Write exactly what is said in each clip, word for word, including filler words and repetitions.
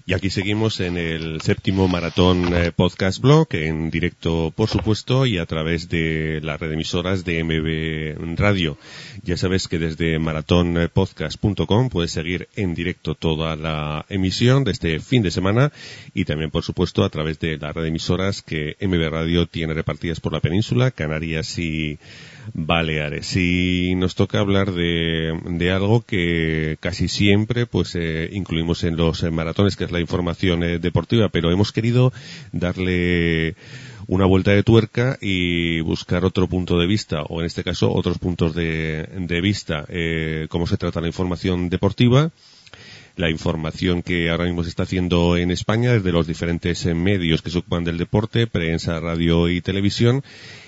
Y aquí seguimos en el séptimo Maratón eh, Podcast Blog, en directo, por supuesto, y a través de la red de emisoras de M B Radio. Ya sabes que desde maratón podcast punto com puedes seguir en directo toda la emisión de este fin de semana y también, por supuesto, a través de la red de emisoras que M B Radio tiene repartidas por la península, Canarias y Baleares. Y nos toca hablar de, de algo que casi siempre pues eh, incluimos en los eh, maratones, que es la información eh, deportiva, pero hemos querido darle una vuelta de tuerca y buscar otro punto de vista, o en este caso otros puntos de, de vista, eh, cómo se trata la información deportiva, la información que ahora mismo se está haciendo en España desde los diferentes eh, medios que se ocupan del deporte, prensa, radio y televisión.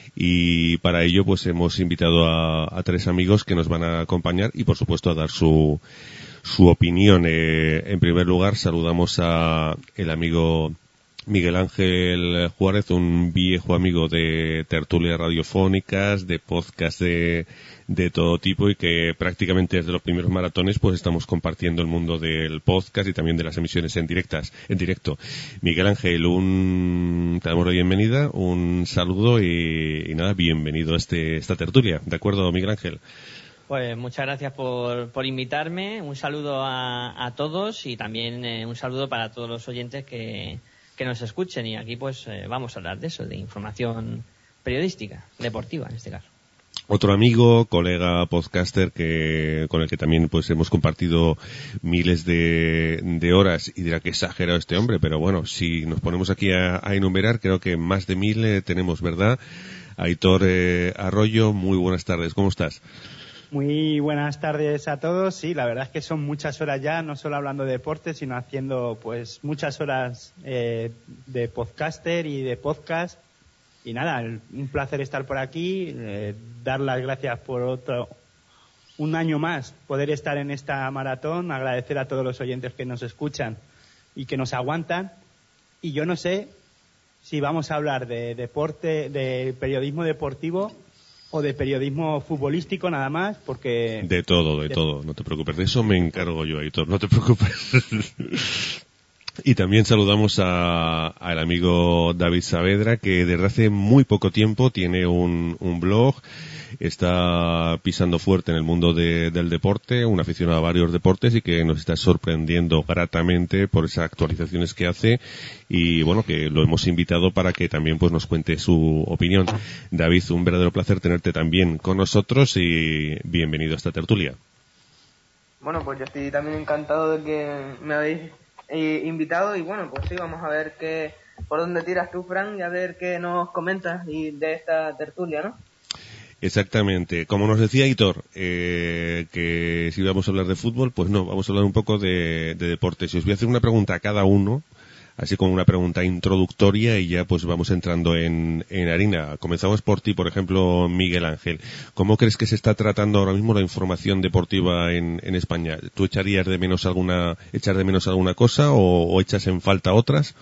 Y para ello pues hemos invitado a, a tres amigos que nos van a acompañar y por supuesto a dar su su opinión. Eh, en primer lugar saludamos a el amigo Miguel Ángel Juárez, un viejo amigo de tertulias radiofónicas, de podcast de, de todo tipo y que prácticamente desde los primeros maratones pues estamos compartiendo el mundo del podcast y también de las emisiones en directas, en directo. Miguel Ángel, un, te damos la bienvenida, un saludo y, y nada, bienvenido a este, esta tertulia. ¿De acuerdo, Miguel Ángel? Pues muchas gracias por, por invitarme, un saludo a, a todos y también eh, un saludo para todos los oyentes que que nos escuchen y aquí pues eh, vamos a hablar de eso, de información periodística, deportiva en este caso. Otro amigo, colega podcaster que con el que también pues hemos compartido miles de, de horas y dirá que exagerado este hombre, pero bueno, si nos ponemos aquí a, a enumerar, creo que más de mil eh, tenemos, ¿verdad? Aitor eh, Arroyo, muy buenas tardes, ¿cómo estás? Muy buenas tardes a todos. Sí, la verdad es que son muchas horas ya, no solo hablando de deporte, sino haciendo pues muchas horas eh, de podcaster y de podcast. Y nada, un placer estar por aquí, eh, dar las gracias por otro un año más poder estar en esta maratón, agradecer a todos los oyentes que nos escuchan y que nos aguantan. Y yo no sé si vamos a hablar de deporte, de periodismo deportivo o de periodismo futbolístico nada más, porque... De todo, de, de todo, no te preocupes. De eso me encargo yo, Aitor, no te preocupes. Y también saludamos a, al amigo David Saavedra, que desde hace muy poco tiempo tiene un, un blog, está pisando fuerte en el mundo de, del deporte, un aficionado a varios deportes y que nos está sorprendiendo gratamente por esas actualizaciones que hace y bueno, que lo hemos invitado para que también pues nos cuente su opinión. David, un verdadero placer tenerte también con nosotros y bienvenido a esta tertulia. Bueno, pues yo estoy también encantado de que me habéis eh, invitado y bueno, pues sí, vamos a ver qué, por dónde tiras tú, Fran, y a ver qué nos comentas y de esta tertulia, ¿no? Exactamente. Como nos decía Aitor, eh, que si vamos a hablar de fútbol, pues no, vamos a hablar un poco de, de deportes. Y os voy a hacer una pregunta a cada uno, así como una pregunta introductoria y ya pues vamos entrando en, en harina. Comenzamos por ti, por ejemplo, Miguel Ángel. ¿Cómo crees que se está tratando ahora mismo la información deportiva en, en España? ¿Tú echarías de menos alguna, echar de menos alguna cosa o, o echas en falta otras?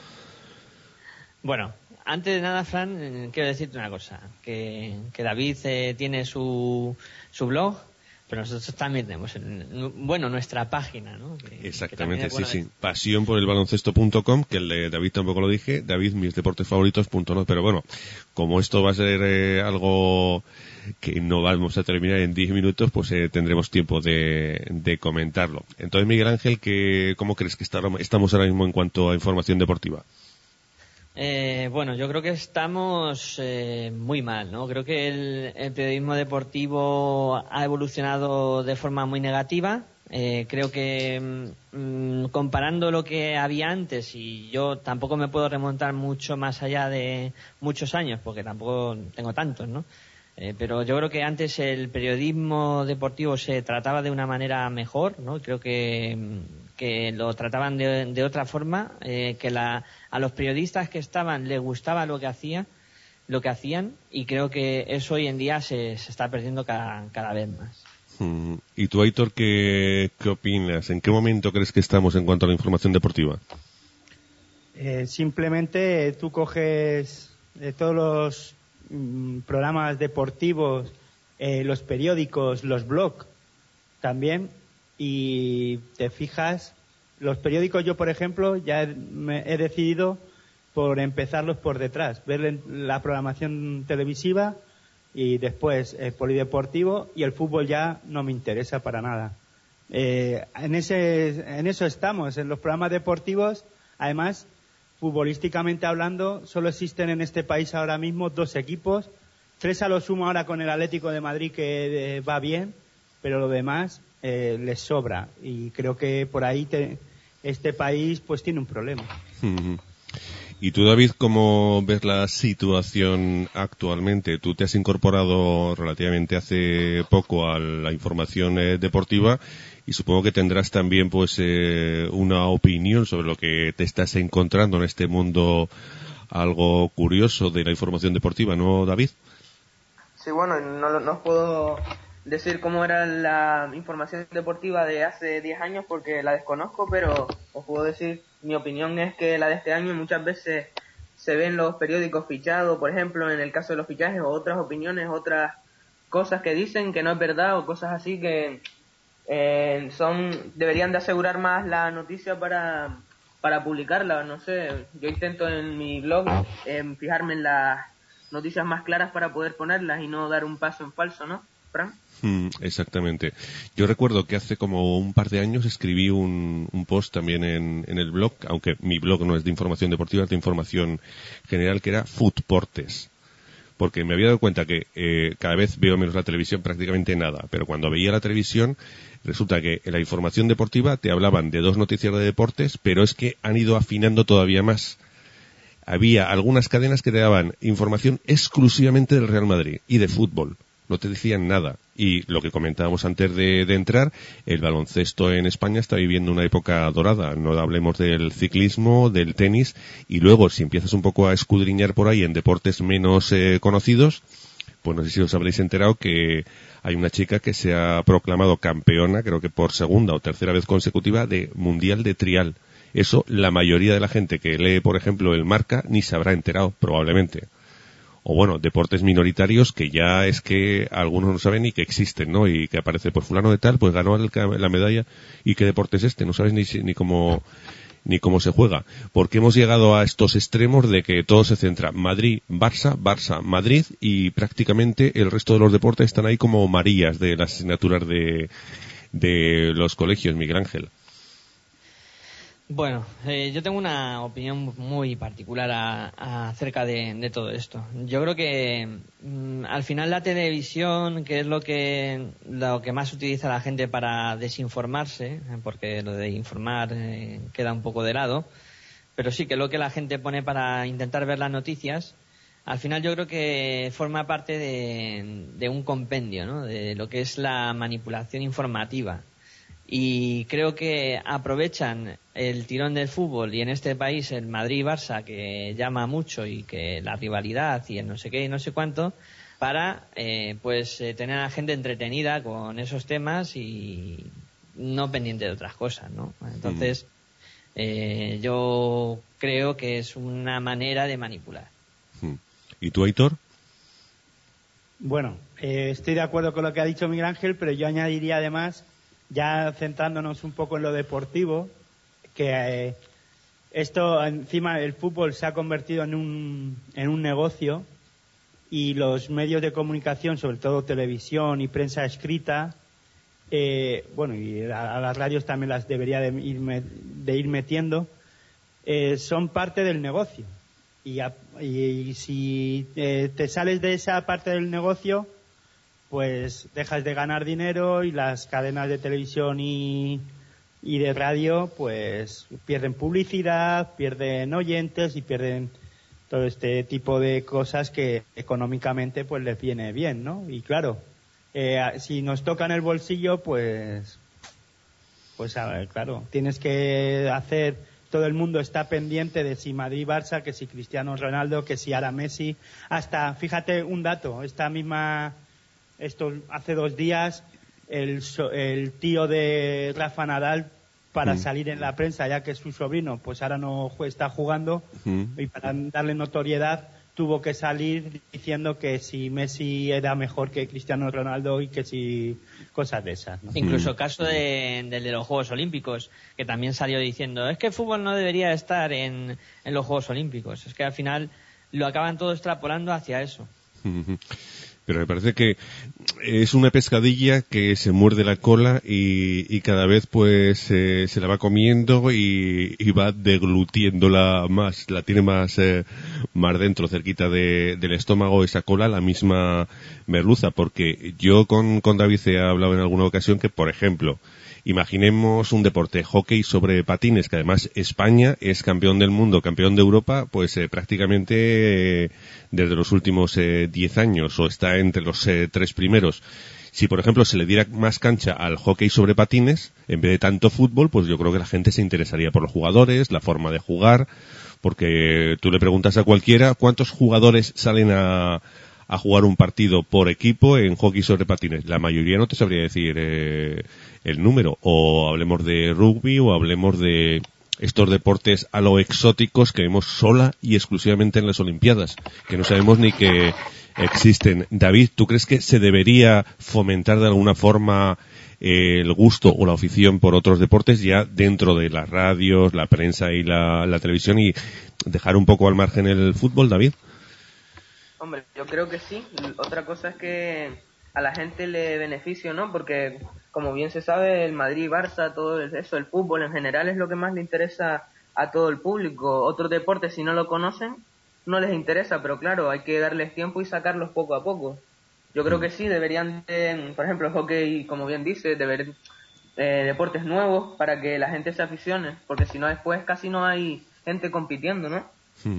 Bueno, antes de nada, Fran, quiero decirte una cosa, que, que David eh, tiene su, su blog, pero nosotros también tenemos, bueno, nuestra página, ¿no? Que, Exactamente, que sí, sí. Pasión por el baloncesto punto com, que el de David tampoco lo dije, David, mis deportes favoritos punto net, pero bueno, como esto va a ser eh, algo que no vamos a terminar en diez minutos, pues eh, tendremos tiempo de, de comentarlo. Entonces, Miguel Ángel, ¿qué, ¿cómo crees que está, estamos ahora mismo en cuanto a información deportiva? Eh, bueno, yo creo que estamos eh, muy mal, ¿no? Creo que el, el periodismo deportivo ha evolucionado de forma muy negativa. Eh, creo que mm, comparando lo que había antes, y yo tampoco me puedo remontar mucho más allá de muchos años, porque tampoco tengo tantos, ¿no? Eh, pero yo creo que antes el periodismo deportivo se trataba de una manera mejor, ¿no? Creo que que lo trataban de, de otra forma, eh, que la, a los periodistas que estaban les gustaba lo que hacía, lo que hacían, y creo que eso hoy en día se, se está perdiendo cada, cada vez más. ¿Y tú, Aitor, qué, qué opinas? ¿En qué momento crees que estamos en cuanto a la información deportiva? Eh, simplemente tú coges eh, todos los mm, programas deportivos, eh, los periódicos, los blogs también, y te fijas los periódicos yo, por ejemplo, ya he, me, he decidido por empezarlos por detrás, ver la programación televisiva y después el polideportivo, y el fútbol ya no me interesa para nada. Eh, en ese, en eso estamos, en los programas deportivos. Además, futbolísticamente hablando, solo existen en este país ahora mismo dos equipos, tres a lo sumo ahora con el Atlético de Madrid, que eh, va bien, pero lo demás eh, les sobra, y creo que por ahí te, este país pues tiene un problema. ¿Y tú, David, cómo ves la situación actualmente? Tú te has incorporado relativamente hace poco a la información eh, deportiva, y supongo que tendrás también pues eh, una opinión sobre lo que te estás encontrando en este mundo algo curioso de la información deportiva, ¿no, David? Sí, bueno, no, no os puedo decir cómo era la información deportiva de hace diez años porque la desconozco, pero os puedo decir, mi opinión es que la de este año muchas veces se ven los periódicos fichados, por ejemplo, en el caso de los fichajes, o otras opiniones, otras cosas que dicen que no es verdad, o cosas así que eh, son deberían de asegurar más la noticia para, para publicarla. No sé, yo intento en mi blog eh, fijarme en las noticias más claras para poder ponerlas y no dar un paso en falso, ¿no, Fran? Mm, exactamente. Yo recuerdo que hace como un par de años escribí un, un post también en, en el blog, aunque mi blog no es de información deportiva, es de información general, que era Footportes. Porque me había dado cuenta que eh, cada vez veo menos la televisión, prácticamente nada, pero cuando veía la televisión resulta que en la información deportiva te hablaban de dos noticias de deportes, pero es que han ido afinando todavía más. Había algunas cadenas que te daban información exclusivamente del Real Madrid y de fútbol. No te decían nada. Y lo que comentábamos antes de, de entrar, el baloncesto en España está viviendo una época dorada. No hablemos del ciclismo, del tenis, y luego si empiezas un poco a escudriñar por ahí en deportes menos eh, conocidos, pues no sé si os habréis enterado que hay una chica que se ha proclamado campeona, creo que por segunda o tercera vez consecutiva, de Mundial de Trial. Eso la mayoría de la gente que lee, por ejemplo, el Marca ni se habrá enterado, probablemente. O bueno, deportes minoritarios que ya es que algunos no saben ni que existen, ¿no? Y que aparece por fulano de tal, pues ganó el, la medalla. ¿Y qué deporte es este? No sabes ni, ni cómo ni cómo se juega. Porque hemos llegado a estos extremos de que todo se centra Madrid, Barça, Barça, Madrid, y prácticamente el resto de los deportes están ahí como marillas de las asignaturas de, de los colegios, Miguel Ángel. Bueno, eh, yo tengo una opinión muy particular a, a, acerca de, de todo esto. Yo creo que mm, al final la televisión, que es lo que lo que más utiliza la gente para desinformarse, porque lo de informar eh, queda un poco de lado, pero sí que lo que la gente pone para intentar ver las noticias, al final yo creo que forma parte de, de un compendio, ¿no? De lo que es la manipulación informativa. Y creo que aprovechan el tirón del fútbol, y en este país el Madrid-Barça, que llama mucho, y que la rivalidad y el no sé qué y no sé cuánto, para eh, pues eh, tener a la gente entretenida con esos temas y no pendiente de otras cosas, ¿no? Entonces, eh, yo creo que es una manera de manipular. ¿Y tú, Aitor? Bueno, eh, estoy de acuerdo con lo que ha dicho Miguel Ángel, pero yo añadiría además, ya centrándonos un poco en lo deportivo, que eh, esto encima el fútbol se ha convertido en un en un negocio, y los medios de comunicación, sobre todo televisión y prensa escrita, eh, bueno, y a, a las radios también las debería de ir, de ir metiendo, eh, son parte del negocio, y, a, y, y si eh, te sales de esa parte del negocio, pues dejas de ganar dinero, y las cadenas de televisión y, y de radio pues pierden publicidad, pierden oyentes y pierden todo este tipo de cosas que económicamente pues les viene bien, ¿no? Y claro, eh, si nos toca en el bolsillo, pues pues a ver, claro, tienes que hacer, todo el mundo está pendiente de si Madrid-Barça, que si Cristiano Ronaldo, que si ahora Messi, hasta, fíjate un dato, esta misma Esto hace dos días el, el tío de Rafa Nadal, para mm. salir en la prensa, ya que es su sobrino, pues ahora no está jugando, mm. y para darle notoriedad, tuvo que salir diciendo que si Messi era mejor que Cristiano Ronaldo y que si cosas de esas, ¿no? Incluso caso de, del de los Juegos Olímpicos, que también salió diciendo, es que el fútbol no debería estar en, en los Juegos Olímpicos. Es que al final lo acaban todo extrapolando hacia eso. Pero me parece que es una pescadilla que se muerde la cola y, y cada vez pues eh, se la va comiendo y, y va deglutiéndola más, la tiene más, eh, más dentro, cerquita de, del estómago, esa cola, la misma merluza, porque yo con, con David he hablado en alguna ocasión que, por ejemplo, imaginemos un deporte, hockey sobre patines, que además España es campeón del mundo, campeón de Europa, pues eh, prácticamente eh, desde los últimos diez eh, años, o está entre los eh, tres primeros. Si, por ejemplo, se le diera más cancha al hockey sobre patines, en vez de tanto fútbol, pues yo creo que la gente se interesaría por los jugadores, la forma de jugar, porque tú le preguntas a cualquiera cuántos jugadores salen a a jugar un partido por equipo en hockey sobre patines. La mayoría no te sabría decir eh, el número. O hablemos de rugby o hablemos de estos deportes a lo exóticos que vemos sola y exclusivamente en las Olimpiadas, que no sabemos ni que existen. David, ¿tú crees que se debería fomentar de alguna forma eh, el gusto o la afición por otros deportes ya dentro de las radios, la prensa y la, la televisión y dejar un poco al margen el fútbol, David? Hombre, yo creo que sí. Otra cosa es que a la gente le beneficio, ¿no? Porque, como bien se sabe, el Madrid, Barça, todo eso, el fútbol en general es lo que más le interesa a todo el público. Otros deportes, si no lo conocen, no les interesa, pero claro, hay que darles tiempo y sacarlos poco a poco. Yo creo que sí, deberían, de, por ejemplo, el hockey, como bien dice, deber, eh, deportes nuevos para que la gente se aficione, porque si no después casi no hay gente compitiendo, ¿no?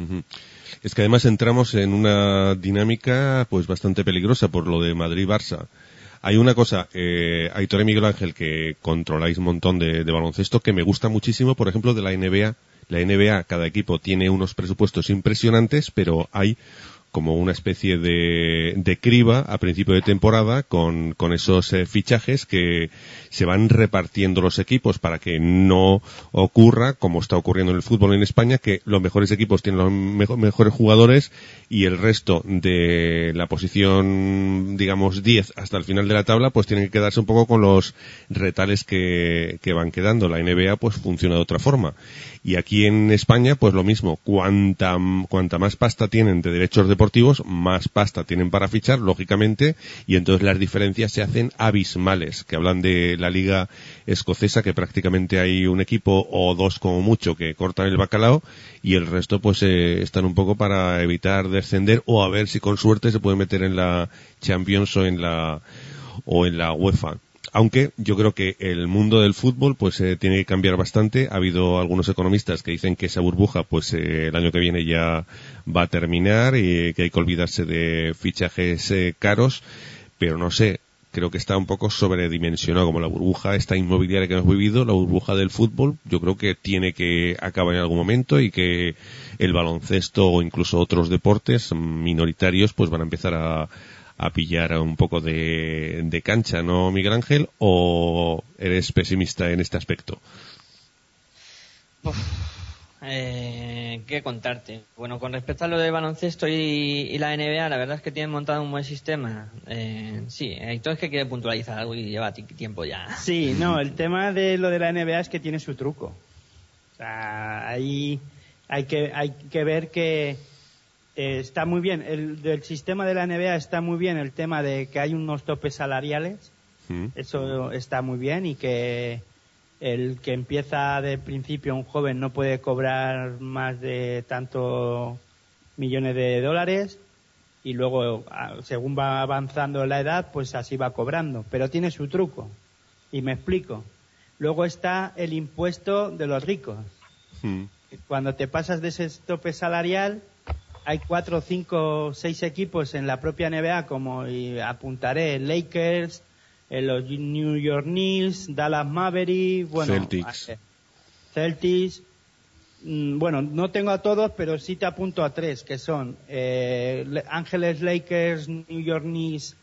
Es que además entramos en una dinámica pues bastante peligrosa por lo de Madrid-Barça. Hay una cosa, eh, Aitor y Miguel Ángel, que controláis un montón de, de baloncesto, que me gusta muchísimo, por ejemplo, de la N B A. La N B A, cada equipo tiene unos presupuestos impresionantes, pero hay como una especie de, de criba a principio de temporada con, con esos eh, fichajes que se van repartiendo los equipos para que no ocurra, como está ocurriendo en el fútbol en España, que los mejores equipos tienen los mejor, mejores jugadores y el resto de la posición, digamos, diez hasta el final de la tabla, pues tienen que quedarse un poco con los retales que, que van quedando. La N B A pues funciona de otra forma. Y aquí en España, pues lo mismo, cuanta, cuanta más pasta tienen de derechos deportivos, más pasta tienen para fichar, lógicamente, y entonces las diferencias se hacen abismales, que hablan de la liga escocesa, que prácticamente hay un equipo o dos como mucho que cortan el bacalao, y el resto pues eh, están un poco para evitar descender, o a ver si con suerte se puede meter en la Champions o en la, o en la UEFA. Aunque yo creo que el mundo del fútbol pues eh, tiene que cambiar bastante. Ha habido algunos economistas que dicen que esa burbuja pues eh, el año que viene ya va a terminar y que hay que olvidarse de fichajes eh, caros, pero no sé, creo que está un poco sobredimensionado como la burbuja esta inmobiliaria que hemos vivido, la burbuja del fútbol. Yo creo que tiene que acabar en algún momento y que el baloncesto o incluso otros deportes minoritarios pues van a empezar a a pillar un poco de, de cancha, ¿no, Miguel Ángel? ¿O eres pesimista en este aspecto? Uf, eh, ¿qué contarte? Bueno, con respecto a lo de baloncesto y, y la N B A, la verdad es que tienen montado un buen sistema. Eh, sí, Héctor es que quiere puntualizar algo y lleva tiempo ya. Sí, no, el tema de lo de la N B A es que tiene su truco. O sea, ahí hay que, hay que ver que Eh, está muy bien, el del sistema de la N B A está muy bien el tema de que hay unos topes salariales, mm. eso está muy bien, y que el que empieza de principio, un joven, no puede cobrar más de tantos millones de dólares, y luego según va avanzando la edad pues así va cobrando, pero tiene su truco, y me explico. Luego está el impuesto de los ricos. mm. Cuando te pasas de ese tope salarial, hay cuatro, cinco, seis equipos en la propia N B A, como y apuntaré, Lakers, eh, los New York Knicks, Dallas Mavericks, bueno, Celtics. Eh, Celtics, mm, bueno, no tengo a todos, pero sí te apunto a tres, que son eh, Ángeles Lakers, New York Knicks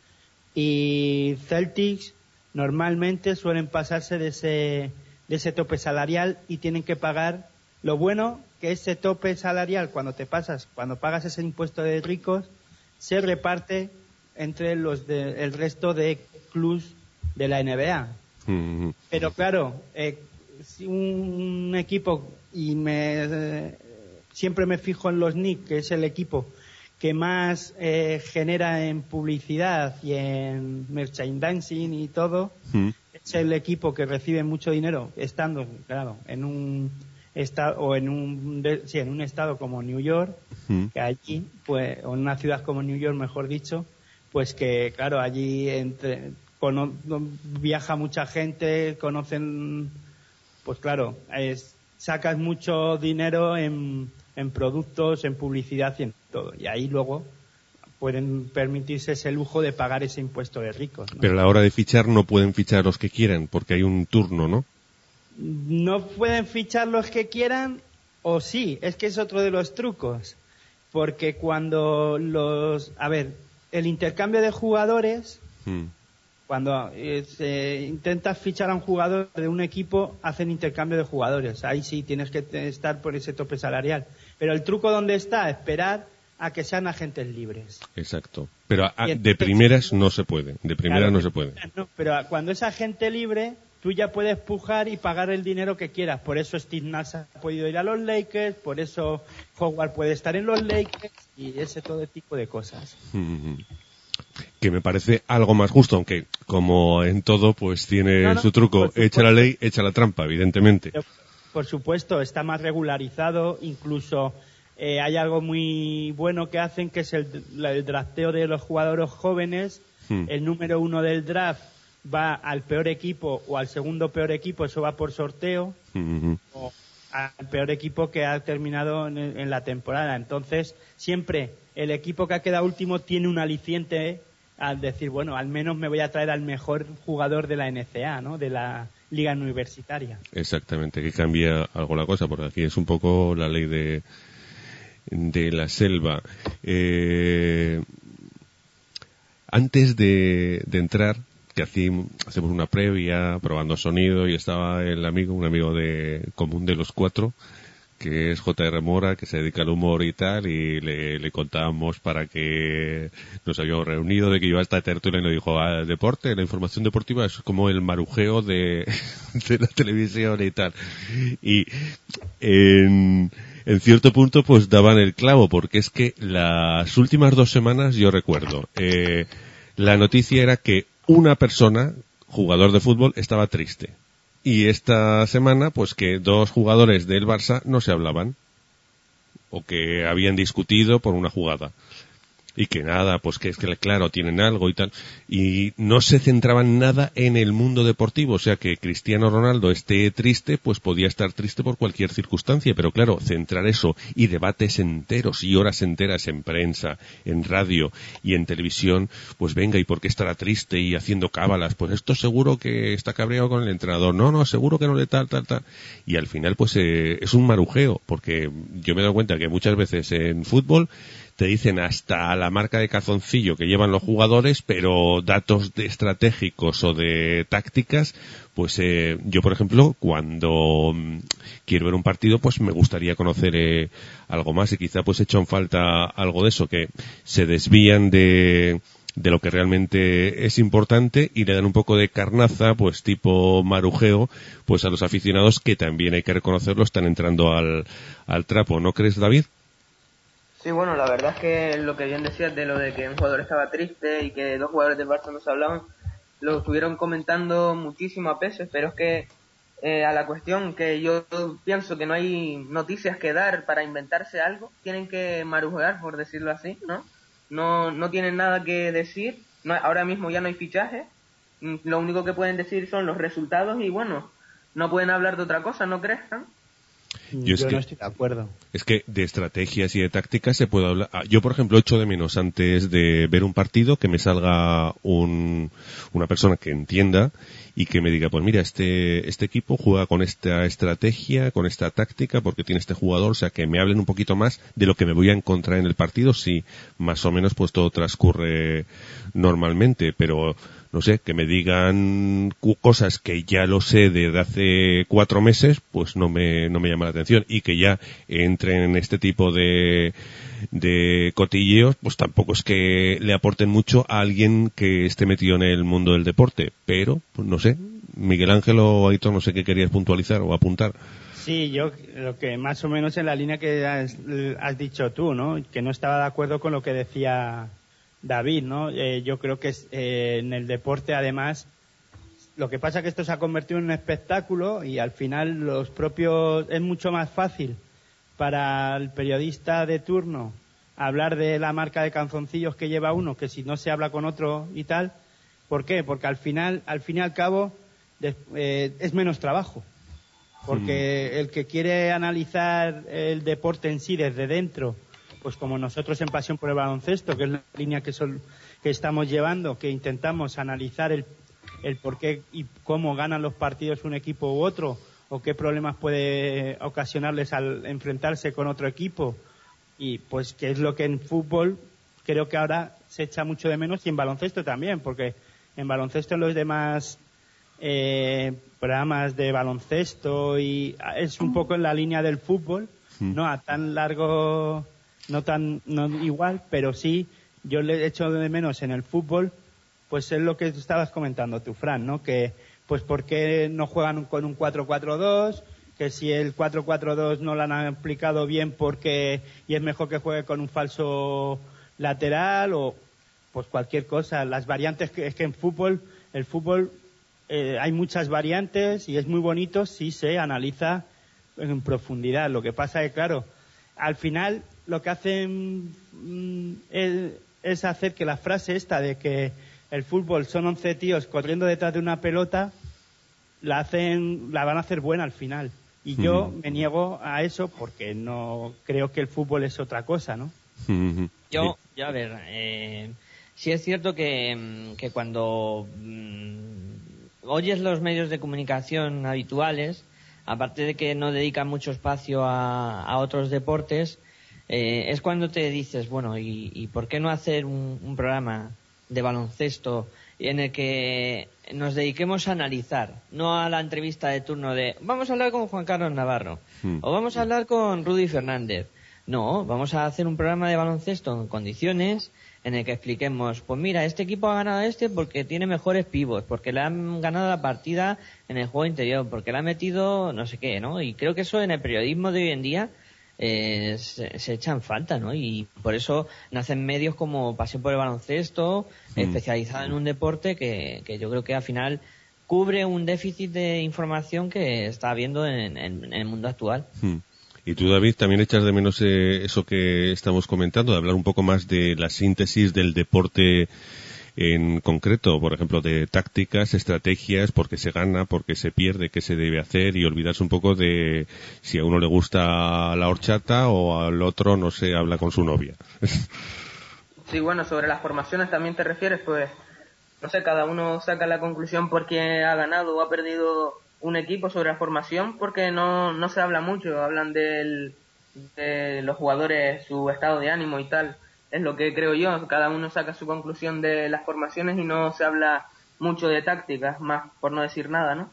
y Celtics. Normalmente suelen pasarse de ese, de ese tope salarial y tienen que pagar Lo bueno que ese tope salarial, cuando te pasas, cuando pagas ese impuesto de ricos, se reparte entre los de, el resto de clubs de la N B A. Mm-hmm. Pero claro, eh, si un, un equipo, y me eh, siempre me fijo en los Knicks, que es el equipo que más eh, genera en publicidad y en merchandising y todo, mm. es el equipo que recibe mucho dinero estando, claro, en un estado o en un de, sí, en un estado como New York, mm. que allí, pues, o en una ciudad como New York, mejor dicho, pues que, claro, allí entre, cono, viaja mucha gente, conocen, pues claro, es, sacas mucho dinero en en productos, en publicidad y en todo. Y ahí luego pueden permitirse ese lujo de pagar ese impuesto de ricos, ¿no? Pero a la hora de fichar no pueden fichar los que quieran, porque hay un turno, ¿no? No pueden fichar los que quieran, o sí, es que es otro de los trucos. Porque cuando los... A ver, el intercambio de jugadores... Hmm. Cuando eh, se intenta fichar a un jugador de un equipo, hacen intercambio de jugadores. Ahí sí tienes que estar por ese tope salarial. Pero el truco, ¿dónde está? Esperar a que sean agentes libres. Exacto. Pero a, entonces, de primeras no se puede. De primeras claro, no se puede. No, pero cuando es agente libre, tú ya puedes pujar y pagar el dinero que quieras. Por eso Steve Nash ha podido ir a los Lakers, por eso Howard puede estar en los Lakers y ese todo tipo de cosas. Mm-hmm. Que me parece algo más justo, aunque como en todo pues tiene no, no, su truco, echa la ley, echa la trampa, evidentemente. Pero, por supuesto, está más regularizado, incluso eh, hay algo muy bueno que hacen, que es el, el drafteo de los jugadores jóvenes. Hmm. El número uno del draft va al peor equipo o al segundo peor equipo, eso va por sorteo, mm-hmm. o al peor equipo que ha terminado en, en la temporada. Entonces, siempre el equipo que ha quedado último tiene un aliciente al decir, bueno, al menos me voy a traer al mejor jugador de la N C A, ¿no? De la liga universitaria. Exactamente, que cambia algo la cosa, porque aquí es un poco la ley de de la selva. Eh, antes de, de entrar, que hacíamos, hacemos una previa, probando sonido, y estaba el amigo, un amigo de común de los cuatro, que es J R Mora, que se dedica al humor y tal, y le, le contábamos para que nos habíamos reunido, de que iba a esta tertulia, y nos dijo, ah, deporte, la información deportiva es como el marujeo de, de la televisión y tal. Y en, en cierto punto pues daban el clavo, porque es que las últimas dos semanas, yo recuerdo, eh, la noticia era que una persona, jugador de fútbol, estaba triste. Y esta semana, pues que dos jugadores del Barça no se hablaban. O que habían discutido por una jugada. Y que nada, pues que es que claro, tienen algo y tal. Y no se centraban nada en el mundo deportivo. O sea que Cristiano Ronaldo esté triste, pues podía estar triste por cualquier circunstancia. Pero claro, centrar eso y debates enteros y horas enteras en prensa, en radio y en televisión, pues venga, ¿y por qué estará triste y haciendo cábalas? Pues esto seguro que está cabreado con el entrenador. No, no, seguro que no le tal, tal, tal. Y al final, pues eh, es un marujeo. Porque yo me he dado cuenta que muchas veces en fútbol te dicen hasta la marca de calzoncillo que llevan los jugadores, pero datos de estratégicos o de tácticas, pues eh, yo, por ejemplo, cuando mm, quiero ver un partido, pues me gustaría conocer eh, algo más, y quizá pues he hecho en falta algo de eso, que se desvían de de lo que realmente es importante y le dan un poco de carnaza, pues tipo marujeo, pues a los aficionados, que también hay que reconocerlo, están entrando al, al trapo. ¿No crees, David? Sí, bueno, la verdad es que lo que bien decías de lo de que un jugador estaba triste y que dos jugadores del Barça no se hablaban, lo estuvieron comentando muchísimo a veces, pero es que eh, a la cuestión que yo pienso que no hay noticias que dar para inventarse algo, tienen que marujear, por decirlo así, ¿no? No, no tienen nada que decir, no, ahora mismo ya no hay fichaje, lo único que pueden decir son los resultados y bueno, no pueden hablar de otra cosa, ¿no crees, ¿no? Yo, yo que, no estoy de acuerdo. Es que de estrategias y de tácticas se puede hablar. Yo, por ejemplo, echo de menos antes de ver un partido que me salga un, una persona que entienda y que me diga, pues mira, este, este equipo juega con esta estrategia, con esta táctica, porque tiene este jugador. O sea, que me hablen un poquito más de lo que me voy a encontrar en el partido, si más o menos pues todo transcurre normalmente. Pero no sé, que me digan cosas que ya lo sé desde hace cuatro meses, pues no me, no me llama la atención. Y que ya entren en este tipo de, de cotilleos, pues tampoco es que le aporten mucho a alguien que esté metido en el mundo del deporte. Pero, pues no sé, Miguel Ángel o Aitor, no sé qué querías puntualizar o apuntar. Sí, yo lo que más o menos en la línea que has, has dicho tú, ¿no? Que no estaba de acuerdo con lo que decía David, ¿no? Eh, yo creo que eh, en el deporte, además, lo que pasa es que esto se ha convertido en un espectáculo y al final los propios es mucho más fácil para el periodista de turno hablar de la marca de calzoncillos que lleva uno que si no se habla con otro y tal. ¿Por qué? Porque al final, al fin y al cabo, de, eh, es menos trabajo. Porque mm. el que quiere analizar el deporte en sí desde dentro, pues como nosotros en Pasión por el Baloncesto, que es la línea que, sol, que estamos llevando, que intentamos analizar el, el por qué y cómo ganan los partidos un equipo u otro, o qué problemas puede ocasionarles al enfrentarse con otro equipo, y pues que es lo que en fútbol creo que ahora se echa mucho de menos, y en baloncesto también, porque en baloncesto los demás eh, programas de baloncesto y es un poco en la línea del fútbol, no a tan largo, no tan no igual, pero sí yo le echo de menos en el fútbol, pues es lo que estabas comentando tú, Fran, ¿no? Que pues por qué no juegan con un cuatro cuatro dos, que si el cuatro cuatro dos no lo han aplicado bien porque y es mejor que juegue con un falso lateral o pues cualquier cosa. Las variantes que es que en fútbol, el fútbol eh, hay muchas variantes y es muy bonito si se analiza en profundidad. Lo que pasa es que, claro, al final lo que hacen mm, es, es hacer que la frase esta de que el fútbol son once tíos corriendo detrás de una pelota, la hacen, la van a hacer buena al final. Y yo mm. me niego a eso porque no creo que el fútbol es otra cosa, ¿no? Mm-hmm. Yo, yo a ver, eh, sí es cierto que, que cuando mmm, oyes los medios de comunicación habituales, aparte de que no dedican mucho espacio a, a otros deportes, eh, es cuando te dices, bueno, ¿y, y por qué no hacer un, un programa de baloncesto en el que nos dediquemos a analizar, no a la entrevista de turno de vamos a hablar con Juan Carlos Navarro mm. o vamos a hablar con Rudy Fernández? No, vamos a hacer un programa de baloncesto en condiciones en el que expliquemos, pues mira, este equipo ha ganado a este porque tiene mejores pivots, porque le han ganado la partida en el juego interior, porque le ha metido no sé qué, ¿no? Y creo que eso en el periodismo de hoy en día eh, se, se echan falta, ¿no? Y por eso nacen medios como Pasión por el Baloncesto, mm. especializado en un deporte que, que yo creo que al final cubre un déficit de información que está habiendo en, en, en el mundo actual. Mm. Y tú, David, también echas de menos eh, eso que estamos comentando, de hablar un poco más de la síntesis del deporte en concreto, por ejemplo, de tácticas, estrategias, por qué se gana, por qué se pierde, qué se debe hacer, y olvidarse un poco de si a uno le gusta la horchata o al otro, no sé, habla con su novia. Sí, bueno, sobre las formaciones también te refieres, pues, no sé, cada uno saca la conclusión por qué ha ganado o ha perdido un equipo sobre la formación, porque no, no se habla mucho, hablan del, de los jugadores, su estado de ánimo y tal. Es lo que creo yo, cada uno saca su conclusión de las formaciones y no se habla mucho de tácticas, más por no decir nada, ¿no?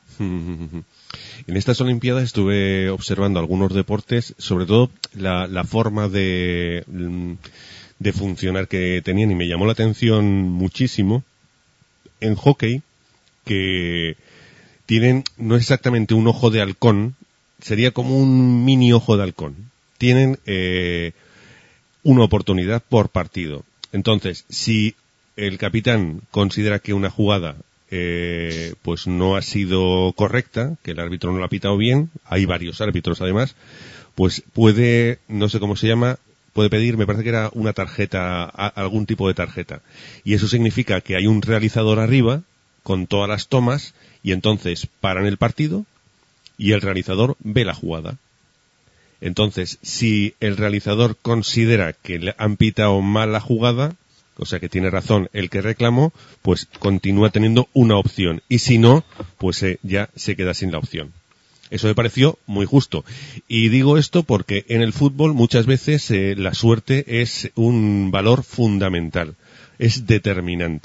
En estas Olimpiadas estuve observando algunos deportes, sobre todo la, la forma de, de funcionar que tenían, y me llamó la atención muchísimo en hockey, que tienen, no exactamente un ojo de halcón, sería como un mini ojo de halcón. Tienen eh, una oportunidad por partido. Entonces, si el capitán considera que una jugada eh, pues no ha sido correcta, que el árbitro no la ha pitado bien, hay varios árbitros además, pues puede, no sé cómo se llama, puede pedir, me parece que era una tarjeta, algún tipo de tarjeta. Y eso significa que hay un realizador arriba con todas las tomas, y entonces paran el partido y el realizador ve la jugada. Entonces, si el realizador considera que le han pitado mal la jugada, o sea que tiene razón el que reclamó, pues continúa teniendo una opción. Y si no, pues eh, ya se queda sin la opción. Eso me pareció muy justo. Y digo esto porque en el fútbol muchas veces eh, la suerte es un valor fundamental, es determinante.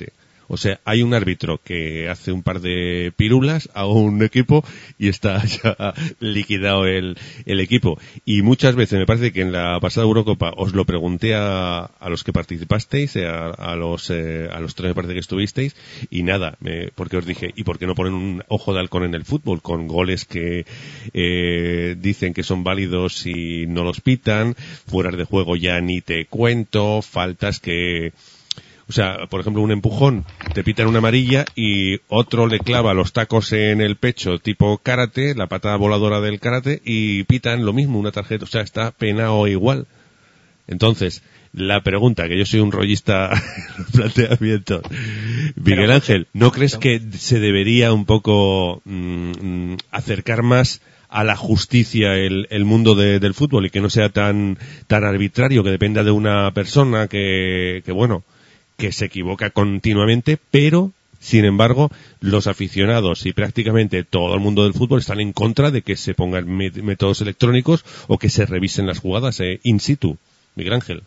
O sea, hay un árbitro que hace un par de pirulas a un equipo y está ya liquidado el, el equipo. Y muchas veces, me parece que en la pasada Eurocopa os lo pregunté a, a los que participasteis, a, a los eh, a los tres me parece que estuvisteis, y nada, me, porque os dije, ¿y por qué no ponen un ojo de halcón en el fútbol con goles que eh, dicen que son válidos y no los pitan, fueras de juego ya ni te cuento, faltas que... O sea, por ejemplo, un empujón, te pitan una amarilla y otro le clava los tacos en el pecho tipo karate, la patada voladora del karate, y pitan lo mismo, una tarjeta. O sea, está penado igual. Entonces, la pregunta, que yo soy un rollista en los planteamientos. Miguel Ángel, ¿no crees que se debería un poco mmm, acercar más a la justicia el, el mundo de, del fútbol y que no sea tan, tan arbitrario, que dependa de una persona que, que bueno... que se equivoca continuamente, pero, sin embargo, los aficionados y prácticamente todo el mundo del fútbol están en contra de que se pongan métodos electrónicos o que se revisen las jugadas eh, in situ. Miguel Ángel.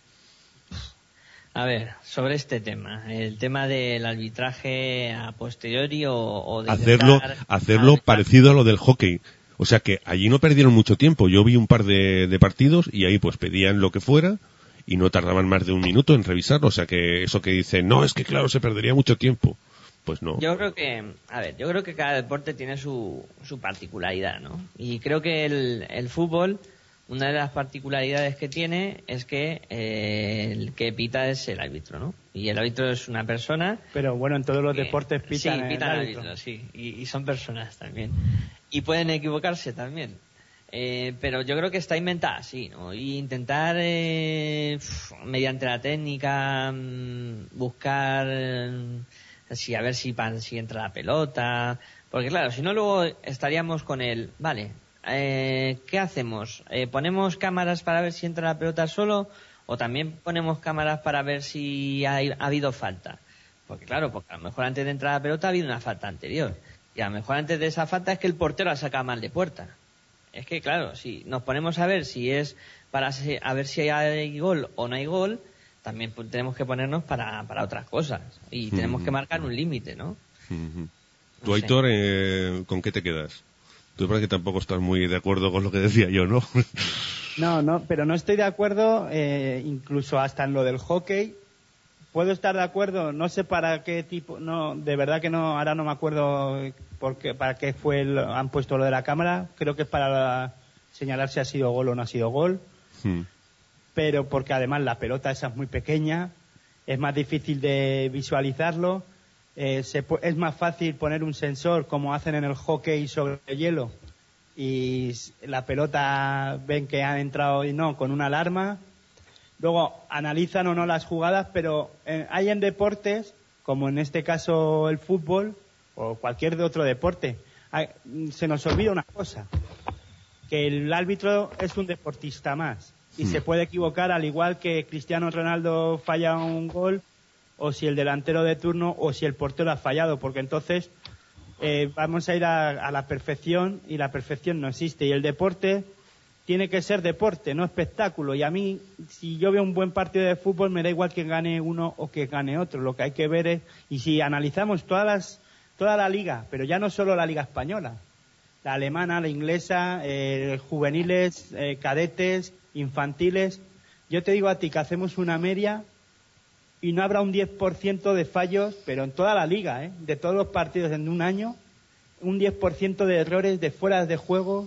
A ver, sobre este tema, el tema del arbitraje a posteriori o, o de hacerlo, hacerlo parecido a lo del hockey. O sea que allí no perdieron mucho tiempo. Yo vi un par de, de partidos y ahí pues pedían lo que fuera y no tardaban más de un minuto en revisarlo. O sea que eso que dicen, no, es que claro, se perdería mucho tiempo. Pues no. Yo creo que, a ver, yo creo que cada deporte tiene su, su particularidad, ¿no? Y creo que el, el fútbol, una de las particularidades que tiene es que eh, el que pita es el árbitro, ¿no? Y el árbitro es una persona. Pero bueno, en todos los que, deportes pitan, sí, pitan el árbitro, árbitro, sí, y, y son personas también. Y pueden equivocarse también. Eh, pero yo creo que está inventada así, ¿no? Y intentar, eh, mediante la técnica, buscar, si, a ver si, si entra la pelota. Porque claro, si no luego estaríamos con el, vale, eh, ¿qué hacemos? Eh, ¿Ponemos cámaras para ver si entra la pelota solo? ¿O también ponemos cámaras para ver si ha, ha habido falta? Porque claro, porque a lo mejor antes de entrar la pelota ha habido una falta anterior. Y a lo mejor antes de esa falta es que el portero ha sacado mal de puerta. Es que, claro, si nos ponemos a ver si es para a ver si hay gol o no hay gol, también tenemos que ponernos para, para otras cosas. Y tenemos mm-hmm. que marcar un límite, ¿no? Mm-hmm. ¿Tú, no Aitor, eh, con qué te quedas? Tú parece que tampoco estás muy de acuerdo con lo que decía yo, ¿no? No, no, pero no estoy de acuerdo, eh, incluso hasta en lo del hockey. Puedo estar de acuerdo, no sé para qué tipo, no, de verdad que no, ahora no me acuerdo porque, para qué fue el, han puesto lo de la cámara, creo que es para la, señalar si ha sido gol o no ha sido gol, hmm. pero porque además la pelota esa es muy pequeña, es más difícil de visualizarlo, eh, se, es más fácil poner un sensor como hacen en el hockey sobre el hielo y la pelota ven que han entrado y no, con una alarma. Luego analizan o no las jugadas, pero eh, hay en deportes, como en este caso el fútbol o cualquier de otro deporte, hay, se nos olvida una cosa, que el árbitro es un deportista más y hmm. se puede equivocar al igual que Cristiano Ronaldo falla un gol o si el delantero de turno o si el portero ha fallado, porque entonces eh, vamos a ir a, a la perfección y la perfección no existe y el deporte tiene que ser deporte, no espectáculo. Y a mí, si yo veo un buen partido de fútbol, me da igual que gane uno o que gane otro. Lo que hay que ver es, y si analizamos todas las, toda la liga, pero ya no solo la liga española, la alemana, la inglesa, eh, juveniles, eh, cadetes, infantiles, yo te digo a ti que hacemos una media y no habrá un diez por ciento de fallos, pero en toda la liga, ¿eh? De todos los partidos en un año, un diez por ciento de errores de fuera de juego,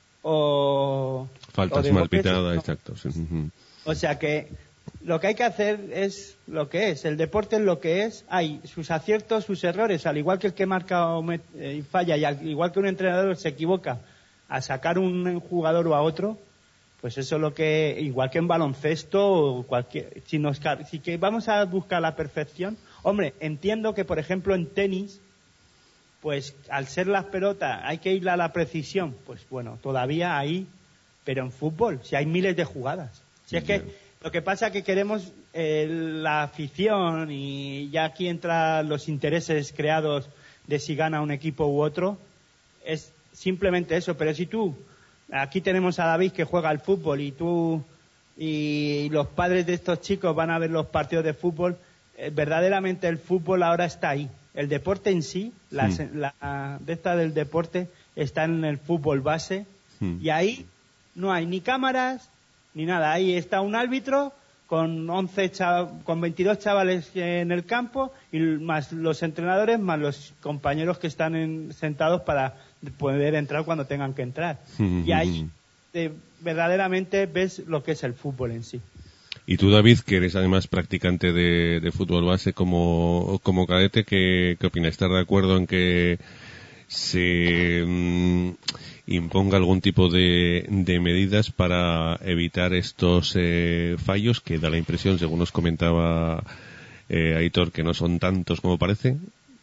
o faltas o mal pitadas, exacto. Sí. O sea que lo que hay que hacer es lo que es, el deporte es lo que es, hay sus aciertos, sus errores, al igual que el que marca o met, eh, falla y al igual que un entrenador se equivoca a sacar un jugador o a otro, pues eso es lo que, igual que en baloncesto o cualquier, si nos si que vamos a buscar la perfección, hombre, entiendo que por ejemplo en tenis, pues al ser las pelotas hay que ir a la precisión, pues bueno, todavía ahí, pero en fútbol, si hay miles de jugadas. Si es que lo que pasa es que queremos eh, la afición y ya aquí entran los intereses creados de si gana un equipo u otro, es simplemente eso, pero si tú, aquí tenemos a David que juega al fútbol y tú y los padres de estos chicos van a ver los partidos de fútbol, eh, verdaderamente el fútbol ahora está ahí. El deporte en sí, la, Mm. la de esta del deporte está en el fútbol base Mm. y ahí no hay ni cámaras ni nada. Ahí está un árbitro con once chav- con veintidós chavales en el campo y más los entrenadores más los compañeros que están en- sentados para poder entrar cuando tengan que entrar. Mm. Y ahí eh, verdaderamente ves lo que es el fútbol en sí. Y tú, David, que eres además practicante de, de fútbol base como, como cadete, ¿qué, qué opinas? ¿Estás de acuerdo en que se mm, imponga algún tipo de, de medidas para evitar estos eh, fallos que da la impresión, según nos comentaba eh, Aitor, que no son tantos como parece?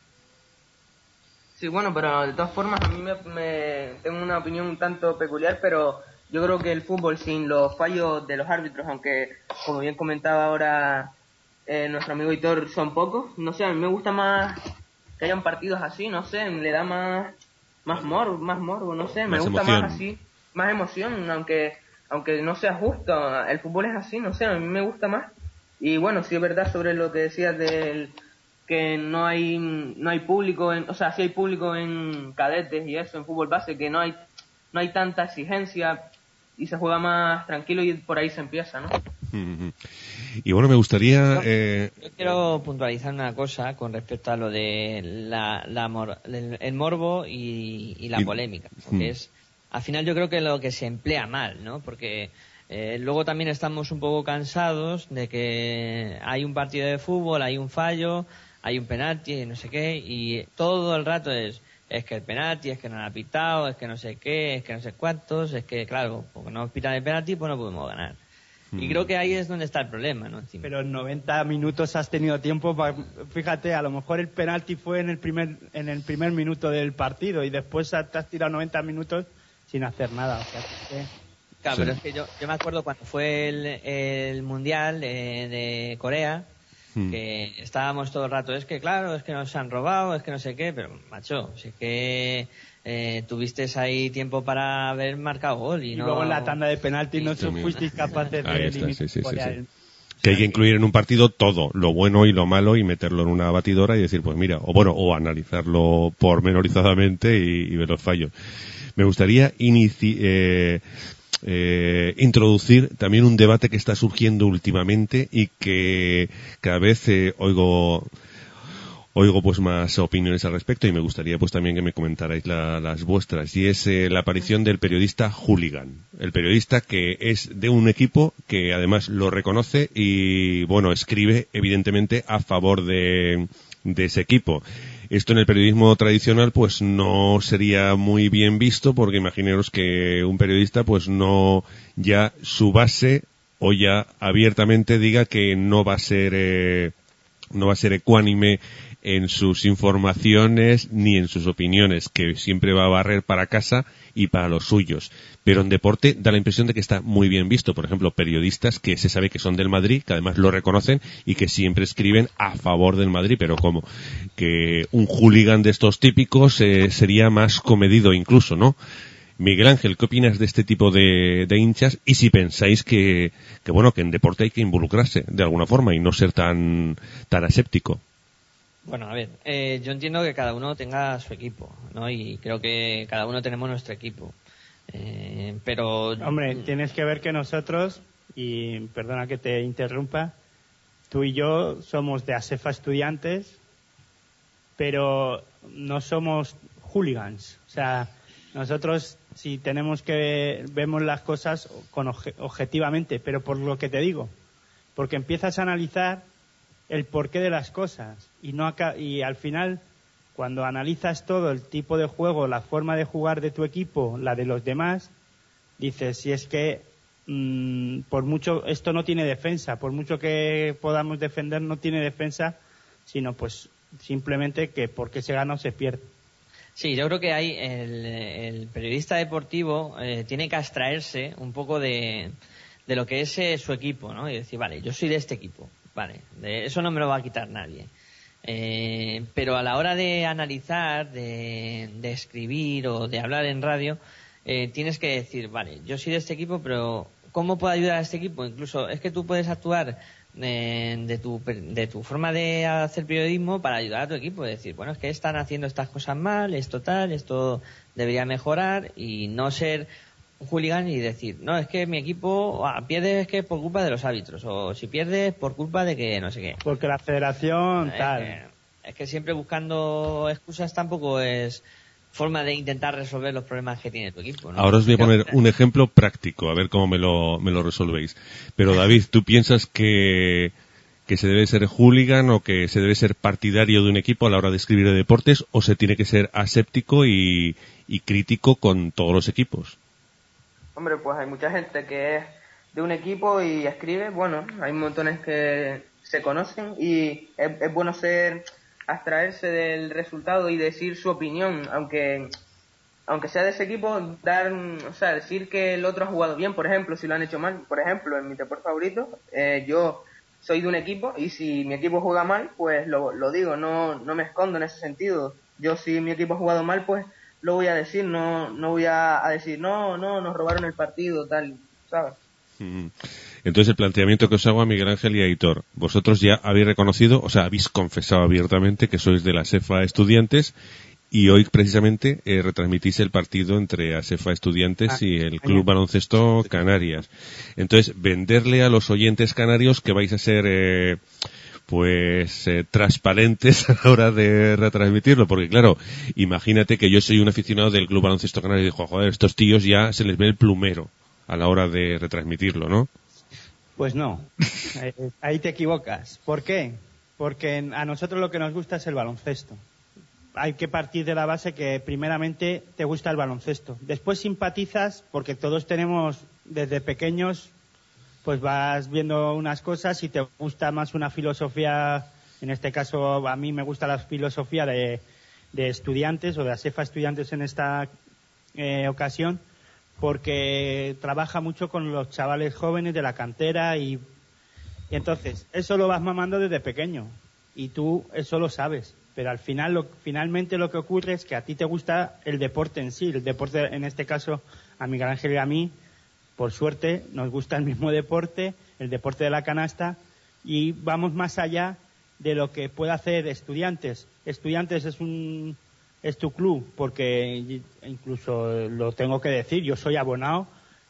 Sí, bueno, pero de todas formas a mí me, me- tengo una opinión un tanto peculiar, pero yo creo que el fútbol sin los fallos de los árbitros, aunque como bien comentaba ahora eh, nuestro amigo Hitor, son pocos, no sé, a mí me gusta más que hayan partidos así, no sé, le da más más morbo, más morbo, no sé, me Más gusta emoción. más así, más emoción, aunque aunque no sea justo, el fútbol es así, no sé, a mí me gusta más. Y bueno, sí es verdad sobre lo que decías del que no hay no hay público en, o sea, sí hay público en cadetes y eso, en fútbol base, que no hay no hay tanta exigencia y se juega más tranquilo y por ahí se empieza, ¿no? Mm. Y bueno, me gustaría... Yo- Eh, Yo quiero puntualizar una cosa con respecto a lo de la, la mor- el, el morbo y, y la Y- polémica. Mm. Porque es, al final yo creo que lo que se emplea mal, ¿no? Porque eh, luego también estamos un poco cansados de que hay un partido de fútbol, hay un fallo, hay un penalti, no sé qué, y todo el rato es, es que el penalti, es que no lo ha pitado, es que no sé qué, es que no sé cuántos, es que, claro, porque no pitan el penalti, pues no podemos ganar. Y Mm. creo que ahí es donde está el problema, ¿no? Encima. Pero en noventa minutos has tenido tiempo para... Fíjate, a lo mejor el penalti fue en el primer en el primer minuto del partido y después te has tirado noventa minutos sin hacer nada. O sea, que- Claro, Sí. pero es que yo, yo me acuerdo cuando fue el, el Mundial de, de Corea, Mm. que estábamos todo el rato, es que claro, es que nos han robado, es que no sé qué, pero macho, si es que eh, tuviste ahí tiempo para haber marcado gol y, y no... luego en la tanda de penalti no Sí, también. fuisteis capaces Ahí de está, eliminar sí, sí, sí, Corea. sí. Que hay que incluir en un partido todo, lo bueno y lo malo, y meterlo en una batidora y decir, pues mira, o bueno, o analizarlo pormenorizadamente y, y ver los fallos. Me gustaría inici eh, eh, introducir también un debate que está surgiendo últimamente y que cada vez eh, oigo oigo pues más opiniones al respecto, y me gustaría pues también que me comentarais la- las vuestras, y es eh, la aparición del periodista hooligan, el periodista que es de un equipo que además lo reconoce y bueno, escribe evidentemente a favor de, de ese equipo. Esto en el periodismo tradicional pues no sería muy bien visto, porque imaginaros que un periodista pues no, ya su base o ya abiertamente diga que no va a ser eh, no va a ser ecuánime en sus informaciones ni en sus opiniones, que siempre va a barrer para casa y para los suyos. Pero en deporte da la impresión de que está muy bien visto. Por ejemplo, periodistas que se sabe que son del Madrid, que además lo reconocen y que siempre escriben a favor del Madrid, pero como que un hooligan de estos típicos eh, sería más comedido incluso, ¿no? Miguel Ángel, ¿qué opinas de este tipo de, de hinchas? Y si pensáis que, que bueno, que en deporte hay que involucrarse de alguna forma y no ser tan, tan aséptico. Bueno, a ver, eh, yo entiendo que cada uno tenga su equipo, ¿no? Y creo que cada uno tenemos nuestro equipo. Eh, pero... Hombre, tienes que ver que nosotros, y perdona que te interrumpa, tú y yo somos de ASEFA Estudiantes, pero no somos hooligans. O sea, nosotros si tenemos que vemos las cosas con obje- objetivamente, pero por lo que te digo, porque empiezas a analizar el porqué de las cosas y no aca- y al final cuando analizas todo el tipo de juego, la forma de jugar de tu equipo, la de los demás, dices, si es que mmm, por mucho esto no tiene defensa, por mucho que podamos defender no tiene defensa, sino pues simplemente que porque se gana o se pierde. Sí, yo creo que hay el, el periodista deportivo eh, tiene que abstraerse un poco de, de lo que es eh, su equipo, ¿no? Y decir, vale, yo soy de este equipo, vale, de eso no me lo va a quitar nadie. Eh, pero a la hora de analizar, de, de escribir o de hablar en radio, eh, tienes que decir, vale, yo soy de este equipo, pero ¿cómo puedo ayudar a este equipo? Incluso es que tú puedes actuar eh, de tu de tu forma de hacer periodismo para ayudar a tu equipo, es decir, bueno, es que están haciendo estas cosas mal, esto tal, esto debería mejorar, y no ser un hooligan y decir, no, es que mi equipo ah, pierde es que por culpa de los árbitros, o si pierde es por culpa de que no sé qué. Porque la federación es tal. Que, es que siempre buscando excusas tampoco es forma de intentar resolver los problemas que tiene tu equipo, ¿no? Ahora os voy a poner un ejemplo práctico, a ver cómo me lo, me lo resolvéis. Pero David, ¿tú piensas que, que se debe ser hooligan o que se debe ser partidario de un equipo a la hora de escribir de deportes, o se tiene que ser aséptico y, y crítico con todos los equipos? Hombre, pues hay mucha gente que es de un equipo y escribe, bueno, hay montones que se conocen y es, es bueno ser, abstraerse del resultado y decir su opinión, aunque aunque sea de ese equipo, dar, o sea, decir que el otro ha jugado bien, por ejemplo, si lo han hecho mal. Por ejemplo, en mi deporte favorito, eh, yo soy de un equipo y si mi equipo juega mal, pues lo, lo digo, no no me escondo en ese sentido. Yo, si mi equipo ha jugado mal, pues lo voy a decir, no no voy a, a decir, no, no, nos robaron el partido, tal, ¿sabes? Entonces el planteamiento que os hago a Miguel Ángel y a Aitor, vosotros ya habéis reconocido, o sea, habéis confesado abiertamente que sois de la ASEFA Estudiantes, y hoy precisamente eh, retransmitís el partido entre ASEFA Estudiantes y el Club Baloncesto Canarias. Entonces, venderle a los oyentes canarios que vais a ser eh, pues eh, transparentes a la hora de retransmitirlo, porque claro, imagínate que yo soy un aficionado del Club Baloncesto Canarias y digo, joder, estos tíos ya se les ve el plumero a la hora de retransmitirlo, ¿no? Pues no, ahí te equivocas. ¿Por qué? Porque a nosotros lo que nos gusta es el baloncesto. Hay que partir de la base que primeramente te gusta el baloncesto. Después simpatizas porque todos tenemos desde pequeños, pues vas viendo unas cosas y te gusta más una filosofía, en este caso a mí me gusta la filosofía de, de estudiantes o de ASEFA Estudiantes en esta eh, ocasión, porque trabaja mucho con los chavales jóvenes de la cantera y, y entonces eso lo vas mamando desde pequeño y tú eso lo sabes, pero al final lo, finalmente lo que ocurre es que a ti te gusta el deporte en sí, el deporte en este caso a Miguel Ángel y a mí, por suerte nos gusta el mismo deporte, el deporte de la canasta, y vamos más allá de lo que puede hacer Estudiantes. Estudiantes es un es tu club, porque incluso lo tengo que decir, yo soy abonado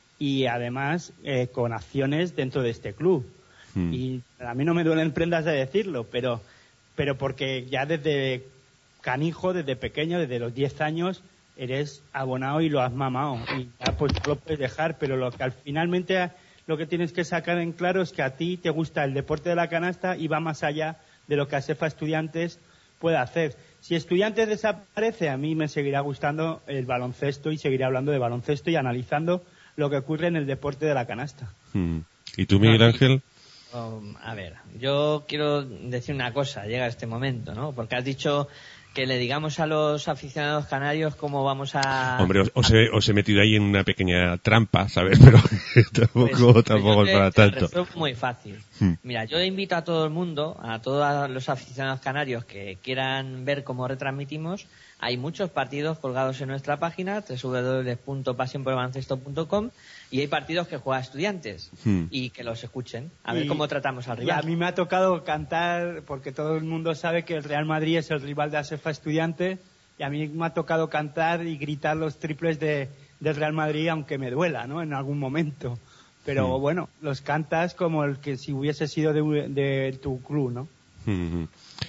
y además eh, con acciones dentro de este club. Mm. Y a mí no me duelen prendas de decirlo, pero pero porque ya desde canijo, desde pequeño, desde los diez años, eres abonado y lo has mamado. Y ya pues lo puedes dejar, pero lo que al finalmente lo que tienes que sacar en claro es que a ti te gusta el deporte de la canasta y va más allá de lo que ASEFA Estudiantes puede hacer. Si Estudiantes desaparece, a mí me seguirá gustando el baloncesto y seguiré hablando de baloncesto y analizando lo que ocurre en el deporte de la canasta. Hmm. ¿Y tú, Miguel Ángel? Um, a ver, yo quiero decir una cosa, llega este momento, ¿no? Porque has dicho que le digamos a los aficionados canarios cómo vamos a... Hombre, os, os, he, os he metido ahí en una pequeña trampa, ¿sabes? Pero tampoco, pues, tampoco es para tanto. Es muy fácil. Hmm. Mira, yo invito a todo el mundo, a todos los aficionados canarios que quieran ver cómo retransmitimos. Hay muchos partidos colgados en nuestra página, doble u doble u doble u punto pasión por el baloncesto punto com, y hay partidos que juega Estudiantes, hmm. y que los escuchen, a ver y, cómo tratamos al rival. Y a mí me ha tocado cantar, porque todo el mundo sabe que el Real Madrid es el rival de ASEFA Estudiantes, y a mí me ha tocado cantar y gritar los triples de, del Real Madrid, aunque me duela, ¿no?, en algún momento. Pero hmm. bueno, los cantas como el que si hubiese sido de, de tu club, ¿no? Hmm.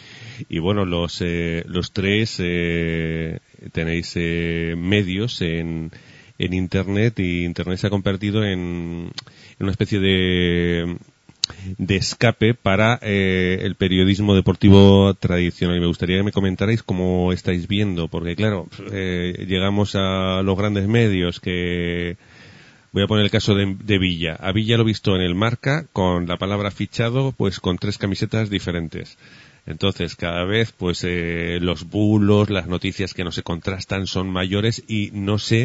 Y bueno, los eh, los tres eh, tenéis eh, medios en, en Internet, y Internet se ha convertido en, en una especie de, de escape para eh, el periodismo deportivo tradicional. Y me gustaría que me comentarais cómo estáis viendo, porque claro, eh, llegamos a los grandes medios que... Voy a poner el caso de, de Villa. A Villa lo he visto en el Marca con la palabra fichado, pues con tres camisetas diferentes. Entonces, cada vez, pues, eh, los bulos, las noticias que no se contrastan son mayores, y no sé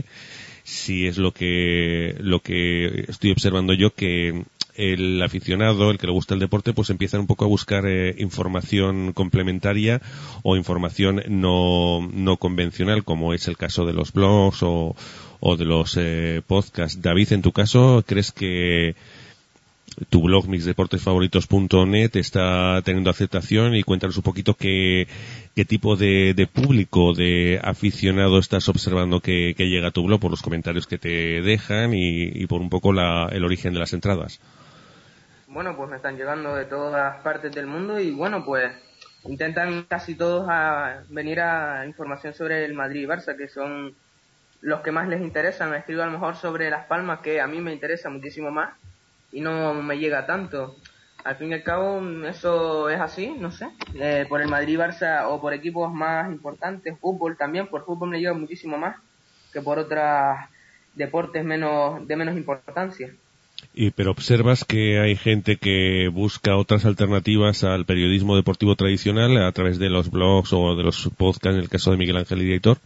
si es lo que, lo que estoy observando yo, que el aficionado, el que le gusta el deporte, pues empieza un poco a buscar eh, información complementaria o información no, no convencional, como es el caso de los blogs o, o de los eh, podcasts. David, en tu caso, ¿crees que tu blog mis deportes favoritos punto net está teniendo aceptación, y cuéntanos un poquito qué, qué tipo de, de público, de aficionado estás observando que, que llega a tu blog por los comentarios que te dejan y, y por un poco la, el origen de las entradas. Bueno, pues me están llegando de todas partes del mundo y bueno, pues intentan casi todos a venir a información sobre el Madrid y Barça, que son los que más les interesan. Me escribo a lo mejor sobre Las Palmas, que a mí me interesa muchísimo más y no me llega tanto. Al fin y al cabo, eso es así, no sé. Eh, por el Madrid y Barça o por equipos más importantes, fútbol también, por fútbol me llega muchísimo más que por otros deportes menos de menos importancia. Y pero observas que hay gente que busca otras alternativas al periodismo deportivo tradicional a través de los blogs o de los podcasts, en el caso de Miguel Ángel y Aitor.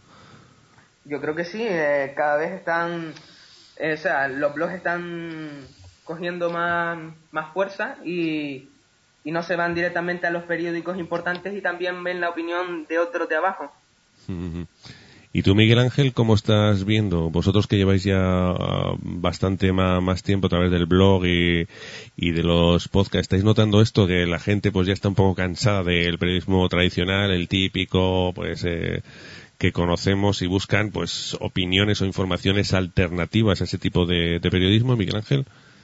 Yo creo que sí, eh, cada vez están, eh, o sea, los blogs están cogiendo más, más fuerza y, y no se van directamente a los periódicos importantes y también ven la opinión de otros de abajo. Uh-huh. ¿Y tú, Miguel Ángel, cómo estás viendo? Vosotros que lleváis ya uh, bastante más, más tiempo a través del blog y, y de los podcasts, ¿estáis notando esto? Que la gente pues ya está un poco cansada del periodismo tradicional, el típico, pues eh, que conocemos, y buscan pues opiniones o informaciones alternativas a ese tipo de, de periodismo, Miguel Ángel.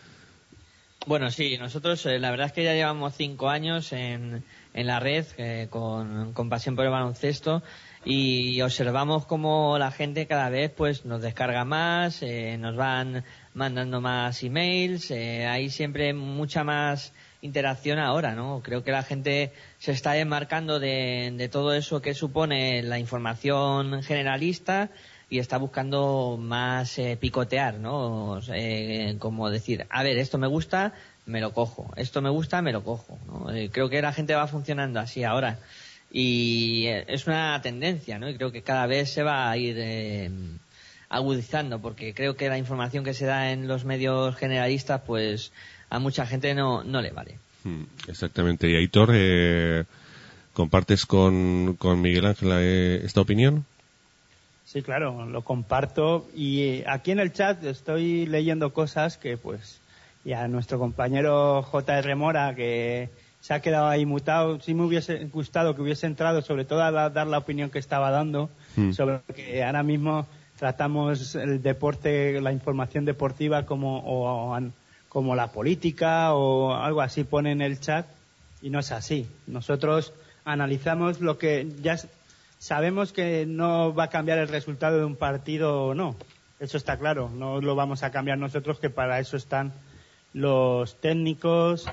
Bueno, sí, nosotros eh, la verdad es que ya llevamos cinco años en, en la red eh, con, con Pasión por el Baloncesto, y observamos cómo la gente cada vez pues nos descarga más, eh, nos van mandando más emails, eh, hay siempre mucha más interacción ahora, ¿no? Creo que la gente se está desmarcando de, de todo eso que supone la información generalista y está buscando más eh, picotear, ¿no? Eh, como decir, a ver, esto me gusta, me lo cojo, esto me gusta, me lo cojo, ¿no? Eh, creo que la gente va funcionando así ahora y eh, es una tendencia, ¿no? Y creo que cada vez se va a ir eh, agudizando, porque creo que la información que se da en los medios generalistas, pues a mucha gente no, no le vale. Exactamente. Y Aitor, eh, ¿compartes con, con Miguel Ángel eh, esta opinión? Sí, claro, lo comparto, y aquí en el chat estoy leyendo cosas que pues y a nuestro compañero J R Mora, que se ha quedado ahí mutado, sí me hubiese gustado que hubiese entrado, sobre todo a la, dar la opinión que estaba dando, mm. sobre que ahora mismo tratamos el deporte, la información deportiva como o, como la política o algo así, pone en el chat, y no es así. Nosotros analizamos lo que ya sabemos que no va a cambiar el resultado de un partido o no. Eso está claro. No lo vamos a cambiar nosotros, que para eso están los técnicos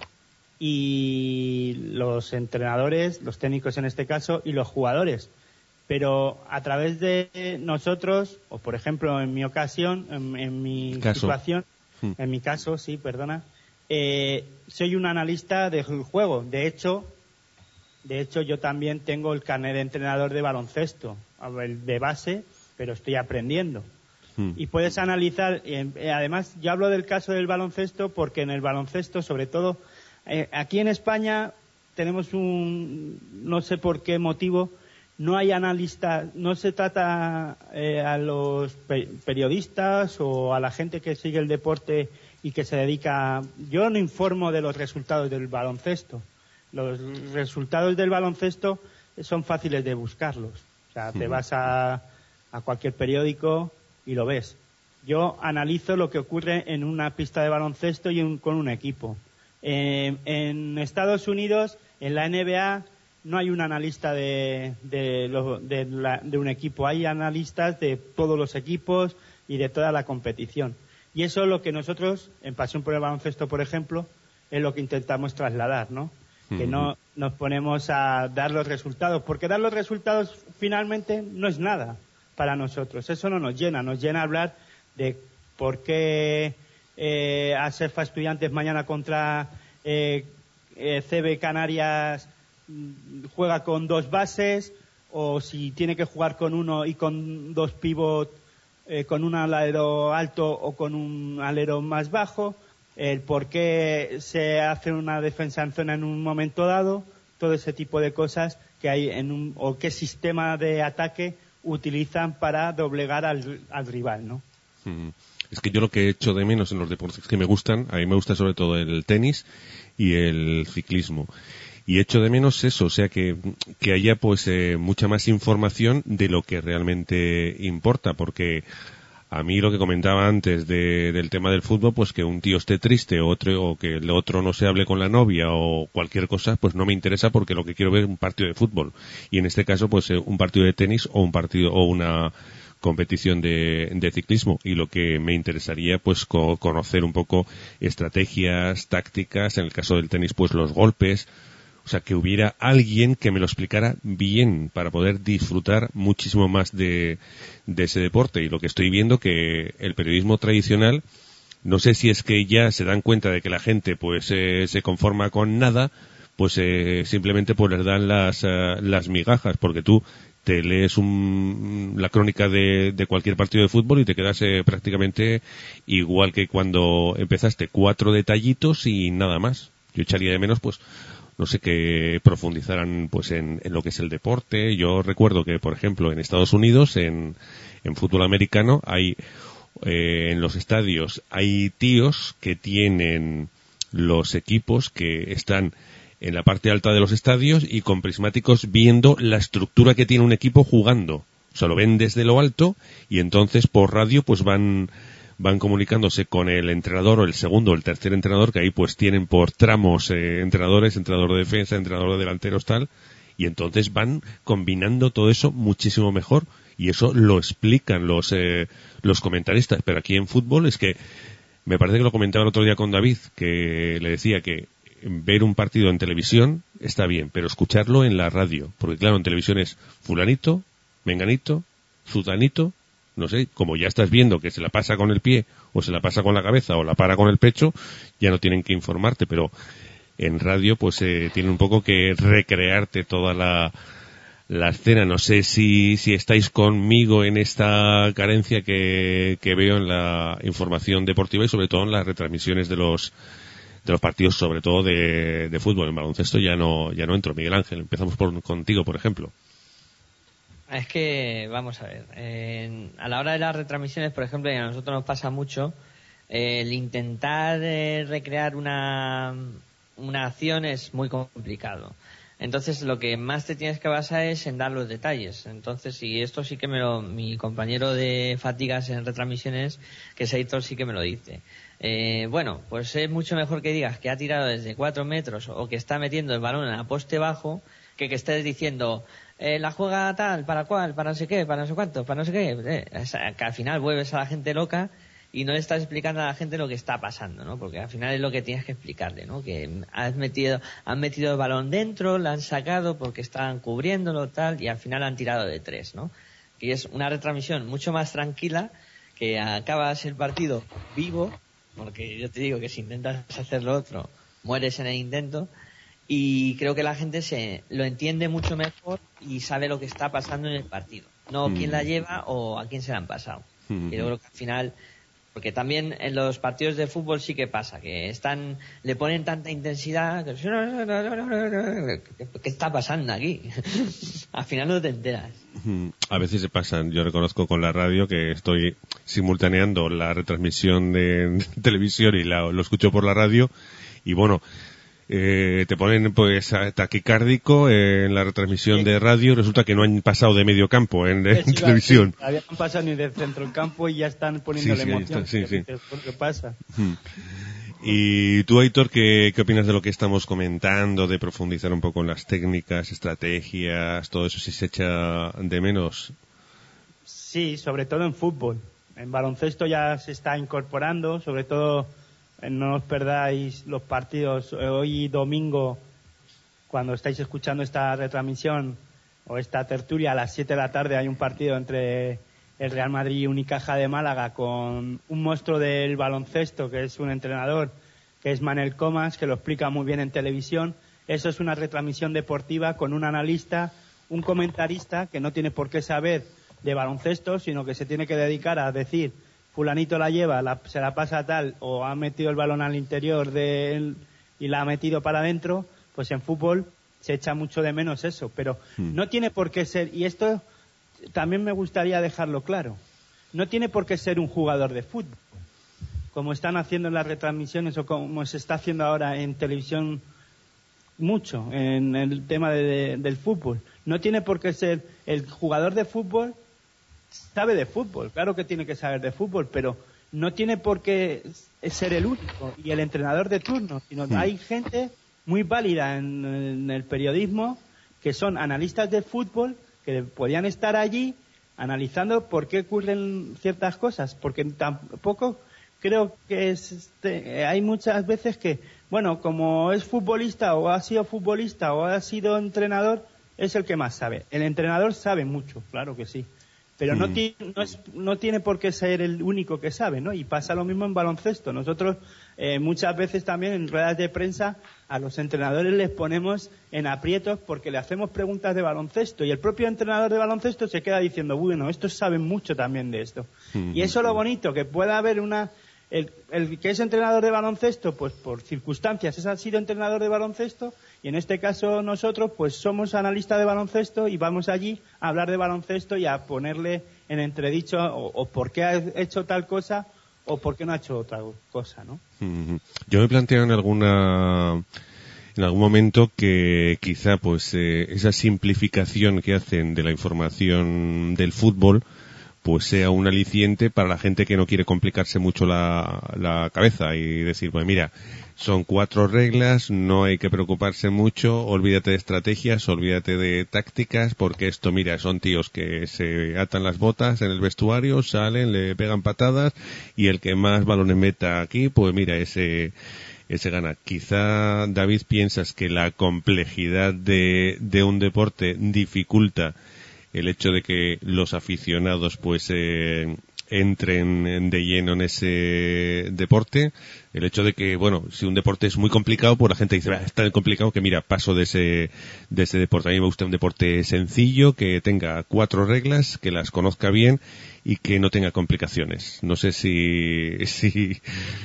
y los entrenadores, los técnicos en este caso, y los jugadores. Pero a través de nosotros, o por ejemplo en mi ocasión, en, en mi caso. situación, hmm. en mi caso, sí, perdona, eh, soy un analista del juego. De hecho, De hecho, yo también tengo el carnet de entrenador de baloncesto, de base, pero estoy aprendiendo. Mm. Y puedes analizar, eh, además, yo hablo del caso del baloncesto porque en el baloncesto, sobre todo, eh, aquí en España tenemos un, no sé por qué motivo, no hay analistas, no se trata eh, a los pe- periodistas o a la gente que sigue el deporte y que se dedica. Yo no informo de los resultados del baloncesto. Los resultados del baloncesto son fáciles de buscarlos. O sea, te vas a, a cualquier periódico y lo ves. Yo analizo lo que ocurre en una pista de baloncesto y un, con un equipo. Eh, en Estados Unidos, en la N B A, no hay un analista de, de, lo, de, la, de un equipo. Hay analistas de todos los equipos y de toda la competición. Y eso es lo que nosotros, en Pasión por el Baloncesto, por ejemplo, es lo que intentamos trasladar, ¿no? Que no nos ponemos a dar los resultados, porque dar los resultados finalmente no es nada para nosotros. Eso no nos llena, nos llena hablar de por qué eh, Aserfa Estudiantes mañana contra eh, eh, C B Canarias juega con dos bases, o si tiene que jugar con uno y con dos pivot, eh, con un alero alto o con un alero más bajo, el por qué se hace una defensa en zona en un momento dado, todo ese tipo de cosas que hay en un, o qué sistema de ataque utilizan para doblegar al, al rival, ¿no? Mm. es que yo lo que echo de menos en los deportes que me gustan, a mí me gusta sobre todo el tenis y el ciclismo. Y echo de menos eso, o sea, que, que haya pues eh, mucha más información de lo que realmente importa, porque a mí lo que comentaba antes de, del tema del fútbol, pues que un tío esté triste o, otro, o que el otro no se hable con la novia o cualquier cosa, pues no me interesa, porque lo que quiero ver es un partido de fútbol. Y en este caso, pues eh, un partido de tenis o un partido o una competición de, de ciclismo. Y lo que me interesaría, pues co- conocer un poco estrategias, tácticas, en el caso del tenis, pues los golpes. O sea, que hubiera alguien que me lo explicara bien para poder disfrutar muchísimo más de, de ese deporte. Y lo que estoy viendo que el periodismo tradicional, no sé si es que ya se dan cuenta de que la gente pues eh, se conforma con nada, pues eh, simplemente pues les dan las, uh, las migajas, porque tú te lees un, la crónica de, de cualquier partido de fútbol y te quedas eh, prácticamente igual que cuando empezaste, cuatro detallitos y nada más. Yo echaría de menos pues no sé, que profundizaran pues en, en lo que es el deporte. Yo recuerdo que, por ejemplo, en Estados Unidos, en, en fútbol americano, hay eh, en los estadios hay tíos que tienen los equipos que están en la parte alta de los estadios y con prismáticos viendo la estructura que tiene un equipo jugando. O sea, lo ven desde lo alto y entonces por radio pues van van comunicándose con el entrenador o el segundo o el tercer entrenador, que ahí pues tienen por tramos eh, entrenadores, entrenador de defensa, entrenador de delanteros, tal, y entonces van combinando todo eso muchísimo mejor, y eso lo explican los eh, los comentaristas. Pero aquí en fútbol es que me parece que lo comentaba el otro día con David, que le decía que ver un partido en televisión está bien, pero escucharlo en la radio, porque claro, en televisión es fulanito, menganito, zutanito, no sé, como ya estás viendo que se la pasa con el pie, o se la pasa con la cabeza, o la para con el pecho, ya no tienen que informarte, pero en radio pues eh, tienen un poco que recrearte toda la, la escena. No sé si, si estáis conmigo en esta carencia que, que veo en la información deportiva y sobre todo en las retransmisiones de los de los partidos, sobre todo de, de fútbol. En baloncesto ya no, ya no entro. Miguel Ángel, empezamos por, contigo, por ejemplo. Es que, vamos a ver, eh, a la hora de las retransmisiones, por ejemplo, y a nosotros nos pasa mucho, eh, el intentar eh, recrear una, una acción es muy complicado. Entonces, lo que más te tienes que basar es en dar los detalles. Entonces, y esto sí que me lo, mi compañero de fatigas en retransmisiones, que es Aitor, sí que me lo dice. Eh, bueno, pues es mucho mejor que digas que ha tirado desde cuatro metros o que está metiendo el balón en el poste bajo, que que estés diciendo eh, la juega tal, para cuál, para no sé qué, para no sé cuánto, para no sé qué. Eh, o sea, que al final vuelves a la gente loca y no le estás explicando a la gente lo que está pasando, ¿no? Porque al final es lo que tienes que explicarle, ¿no? Que has metido, han metido el balón dentro, lo han sacado porque estaban cubriéndolo, tal, y al final han tirado de tres, ¿no? Y es una retransmisión mucho más tranquila, que acabas el partido vivo, porque yo te digo que si intentas hacer lo otro, mueres en el intento, y creo que la gente se lo entiende mucho mejor y sabe lo que está pasando en el partido, no mm. quién la lleva o a quién se la han pasado. Mm. Y yo creo que al final, porque también en los partidos de fútbol sí que pasa, que están, le ponen tanta intensidad, que ¿qué está pasando aquí? Al final no te enteras. A veces se pasan. Yo reconozco con la radio que estoy simultaneando la retransmisión de televisión y la, lo escucho por la radio, y bueno, eh, te ponen pues taquicárdico eh, en la retransmisión sí. de radio, y resulta que no han pasado de medio campo en, en sí, televisión. Sí, habían pasado ni del centro del campo y ya están poniendo sí, la emoción. Sí, sí, sí. ¿Qué pasa? Hmm. Y tú, Aitor, ¿qué, ¿qué opinas de lo que estamos comentando, de profundizar un poco en las técnicas, estrategias, todo eso, si se echa de menos? Sí, sobre todo en fútbol. En baloncesto ya se está incorporando, sobre todo no os perdáis los partidos. Hoy domingo, cuando estáis escuchando esta retransmisión o esta tertulia, a las siete de la tarde hay un partido entre el Real Madrid y Unicaja de Málaga, con un monstruo del baloncesto que es un entrenador, que es Manel Comas, que lo explica muy bien en televisión. Eso es una retransmisión deportiva con un analista, un comentarista que no tiene por qué saber de baloncesto, sino que se tiene que dedicar a decir fulanito la lleva, la, se la pasa tal, o ha metido el balón al interior de él y la ha metido para adentro. Pues en fútbol se echa mucho de menos eso, pero hmm. no tiene por qué ser, y esto también me gustaría dejarlo claro, no tiene por qué ser un jugador de fútbol. como están haciendo en las retransmisiones o como se está haciendo ahora en televisión mucho en el tema de, de, del fútbol. No tiene por qué ser el jugador de fútbol, sabe de fútbol, claro que tiene que saber de fútbol, pero no tiene por qué ser el único y el entrenador de turno, sino que hay gente muy válida en, en el periodismo que son analistas de fútbol que podían estar allí analizando por qué ocurren ciertas cosas, porque tampoco creo que es, este, hay muchas veces que, bueno, como es futbolista o ha sido futbolista o ha sido entrenador, es el que más sabe. El entrenador sabe mucho, claro que sí, pero mm. no, tiene, no, es, no tiene por qué ser el único que sabe, ¿no? Y pasa lo mismo en baloncesto. Nosotros eh, muchas veces también en ruedas de prensa a los entrenadores les ponemos en aprietos porque le hacemos preguntas de baloncesto y el propio entrenador de baloncesto se queda diciendo, bueno, estos saben mucho también de esto. Mm. Y eso es lo bonito, que pueda haber una... El, el que es entrenador de baloncesto, pues por circunstancias, ese ha sido entrenador de baloncesto, y en este caso nosotros, pues somos analistas de baloncesto y vamos allí a hablar de baloncesto y a ponerle en entredicho o, o por qué ha hecho tal cosa o por qué no ha hecho otra cosa, ¿no? Yo me planteo en alguna, en algún momento que quizá, pues, eh, esa simplificación que hacen de la información del fútbol, pues sea un aliciente para la gente que no quiere complicarse mucho la, la cabeza y decir, pues mira, son cuatro reglas, no hay que preocuparse mucho, olvídate de estrategias, olvídate de tácticas, porque esto, mira, son tíos que se atan las botas en el vestuario, salen, le pegan patadas y el que más balones meta aquí, pues mira, ese ese gana. Quizá, David, piensas que la complejidad de, de un deporte dificulta el hecho de que los aficionados pues eh, entren de lleno en ese deporte, el hecho de que, bueno, si un deporte es muy complicado, pues la gente dice, es tan complicado que mira, paso de ese de ese deporte. A mí me gusta un deporte sencillo, que tenga cuatro reglas, que las conozca bien y que no tenga complicaciones. No sé si si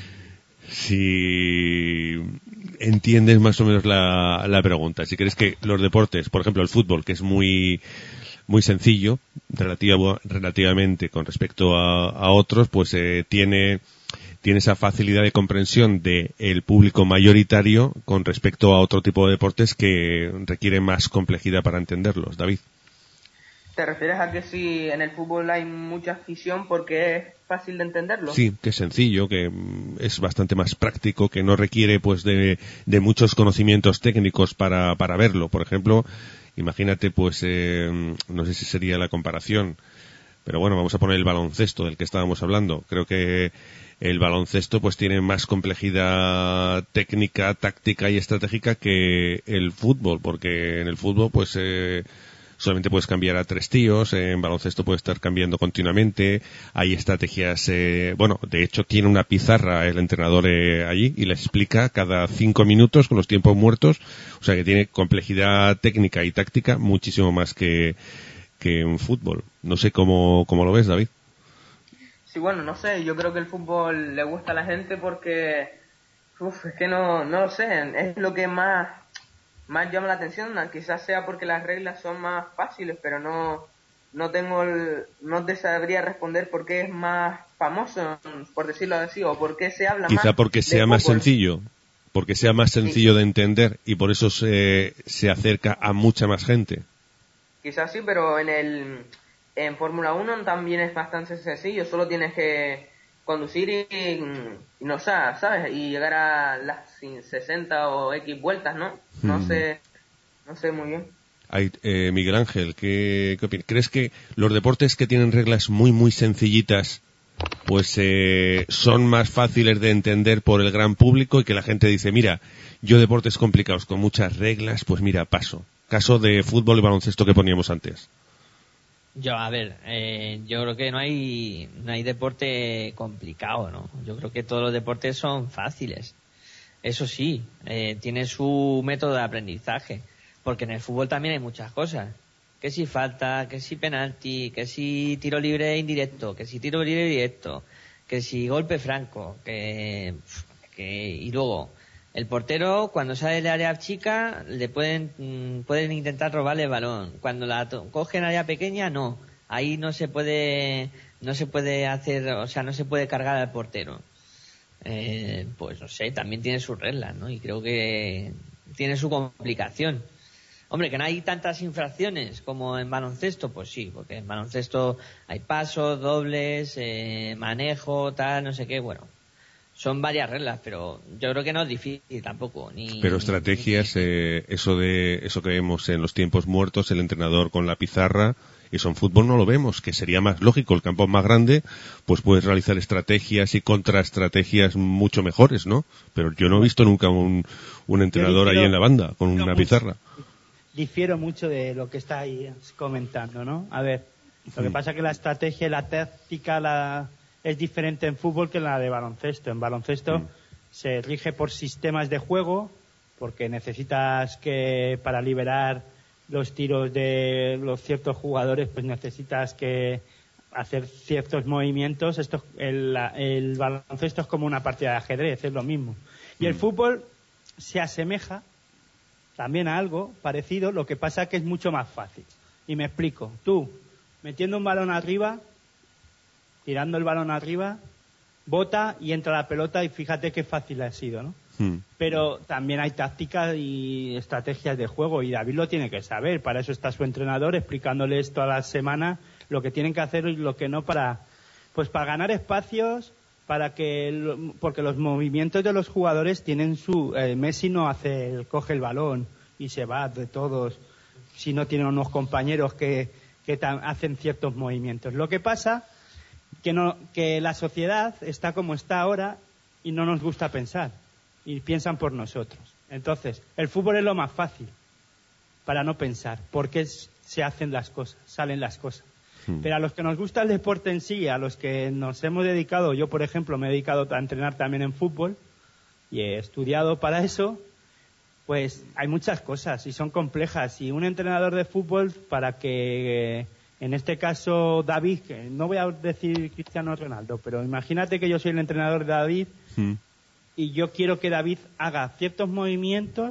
si entiendes más o menos la, la pregunta. Si crees que los deportes, por ejemplo el fútbol, que es muy muy sencillo, relativo, relativamente con respecto a, a otros, pues eh, tiene tiene esa facilidad de comprensión de el público mayoritario con respecto a otro tipo de deportes que requieren más complejidad para entenderlos. David. ¿Te refieres a que si en el fútbol hay mucha afición porque es fácil de entenderlo? Sí, que es sencillo, que es bastante más práctico, que no requiere pues de, de muchos conocimientos técnicos para, para verlo. Por ejemplo, imagínate, pues, eh, no sé si sería la comparación, pero bueno, vamos a poner el baloncesto del que estábamos hablando. Creo que el baloncesto pues tiene más complejidad técnica, táctica y estratégica que el fútbol, porque en el fútbol pues eh, solamente puedes cambiar a tres tíos, en baloncesto puedes estar cambiando continuamente, hay estrategias, eh, bueno, de hecho tiene una pizarra el entrenador eh, allí y le explica cada cinco minutos con los tiempos muertos, o sea que tiene complejidad técnica y táctica muchísimo más que, que en fútbol. No sé cómo, cómo lo ves, David. Sí, bueno, no sé, yo creo que el fútbol le gusta a la gente porque, uf, es que no, no lo sé, es lo que más, más llama la atención, quizás sea porque las reglas son más fáciles, pero no, no tengo el, no te sabría responder por qué es más famoso, por decirlo así, o por qué se habla Quizá más. Quizá porque sea más sencillo, porque sea más sencillo sí. de entender y por eso se, se acerca a mucha más gente. Quizás sí, pero en el en Fórmula uno también es bastante sencillo, solo tienes que conducir y, y no sabes, ¿sabes? Y llegar a las sesenta o X vueltas, ¿no? No hmm. sé, no sé muy bien. Ay, eh, Miguel Ángel, ¿qué, qué opinas? ¿Crees que los deportes que tienen reglas muy, muy sencillitas, pues eh, son más fáciles de entender por el gran público y que la gente dice, mira, yo deportes complicados con muchas reglas, pues mira, paso? Caso de fútbol y baloncesto que poníamos antes. Yo, a ver, eh, yo creo que no hay no hay deporte complicado, ¿no? Yo creo que todos los deportes son fáciles. Eso sí, eh, tiene su método de aprendizaje, porque en el fútbol también hay muchas cosas. Que si falta, que si penalti, que si tiro libre indirecto, que si tiro libre directo, que si golpe franco, que, que y luego el portero, cuando sale del área chica, le pueden pueden intentar robarle el balón. Cuando la to- cogen área pequeña, no. Ahí no se puede no se puede hacer, o sea, no se puede cargar al portero. eh, pues no sé, también tiene sus reglas, ¿no? Y creo que tiene su complicación. Hombre, que no hay tantas infracciones como en baloncesto, pues sí, porque en baloncesto hay pasos, dobles, eh, manejo, tal, no sé qué, bueno. Son varias reglas, pero yo creo que no es difícil tampoco. Ni, pero estrategias, ni... Eh, eso de eso que vemos en los tiempos muertos, el entrenador con la pizarra, eso en fútbol no lo vemos, que sería más lógico, el campo es más grande, pues puedes realizar estrategias y contraestrategias mucho mejores, ¿no? Pero yo no he visto nunca un, un entrenador ahí en la banda con una pizarra. Difiero mucho de lo que estáis comentando, ¿no? A ver, lo que pasa es que la estrategia y la táctica la, es diferente en fútbol que en la de baloncesto. En baloncesto mm. se rige por sistemas de juego, porque necesitas que para liberar los tiros de los ciertos jugadores, pues necesitas que hacer ciertos movimientos. Esto, el, el baloncesto es como una partida de ajedrez, es lo mismo. Y mm. el fútbol se asemeja también a algo parecido, lo que pasa es que es mucho más fácil. Y me explico. Tú, metiendo un balón arriba, tirando el balón arriba, bota y entra la pelota y fíjate qué fácil ha sido, ¿no? Hmm. Pero también hay tácticas y estrategias de juego y David lo tiene que saber. Para eso está su entrenador explicándoles todas las semanas lo que tienen que hacer y lo que no para, pues para ganar espacios, para que, porque los movimientos de los jugadores tienen su, eh, Messi no hace, coge el balón y se va de todos, si no tienen unos compañeros que, que ta, hacen ciertos movimientos. Lo que pasa que no, que la sociedad está como está ahora y no nos gusta pensar y piensan por nosotros. Entonces, el fútbol es lo más fácil para no pensar, porque es, se hacen las cosas, salen las cosas. Pero a los que nos gusta el deporte en sí, a los que nos hemos dedicado, yo por ejemplo me he dedicado a entrenar también en fútbol y he estudiado para eso, pues hay muchas cosas y son complejas. Y un entrenador de fútbol, para que, en este caso David, que no voy a decir Cristiano Ronaldo, pero imagínate que yo soy el entrenador de David mm. y yo quiero que David haga ciertos movimientos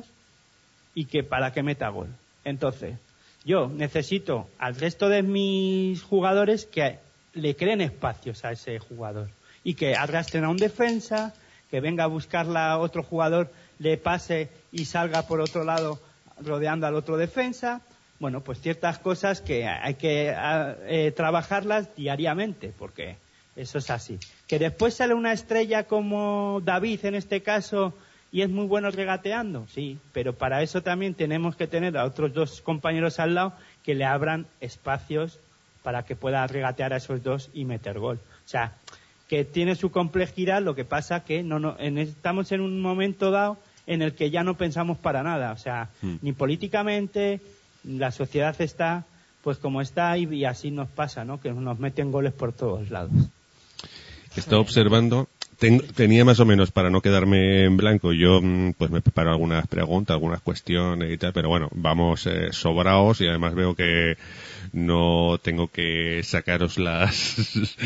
y que para que meta gol. Entonces, yo necesito al resto de mis jugadores que le creen espacios a ese jugador y que arrastren a un defensa, que venga a buscarla a otro jugador, le pase y salga por otro lado rodeando al otro defensa. Bueno, pues ciertas cosas que hay que eh, trabajarlas diariamente, porque eso es así. Que después sale una estrella como David en este caso y es muy bueno regateando, sí, pero para eso también tenemos que tener a otros dos compañeros al lado que le abran espacios para que pueda regatear a esos dos y meter gol. O sea, que tiene su complejidad, lo que pasa que no, no en, estamos en un momento dado en el que ya no pensamos para nada, o sea, mm. ni políticamente, la sociedad está pues como está y, y así nos pasa, ¿no? Que nos meten goles por todos lados. Está observando... Ten, tenía más o menos, para no quedarme en blanco, yo pues me preparo algunas preguntas, algunas cuestiones y tal, pero bueno, vamos eh, sobraos y además veo que no tengo que sacaros las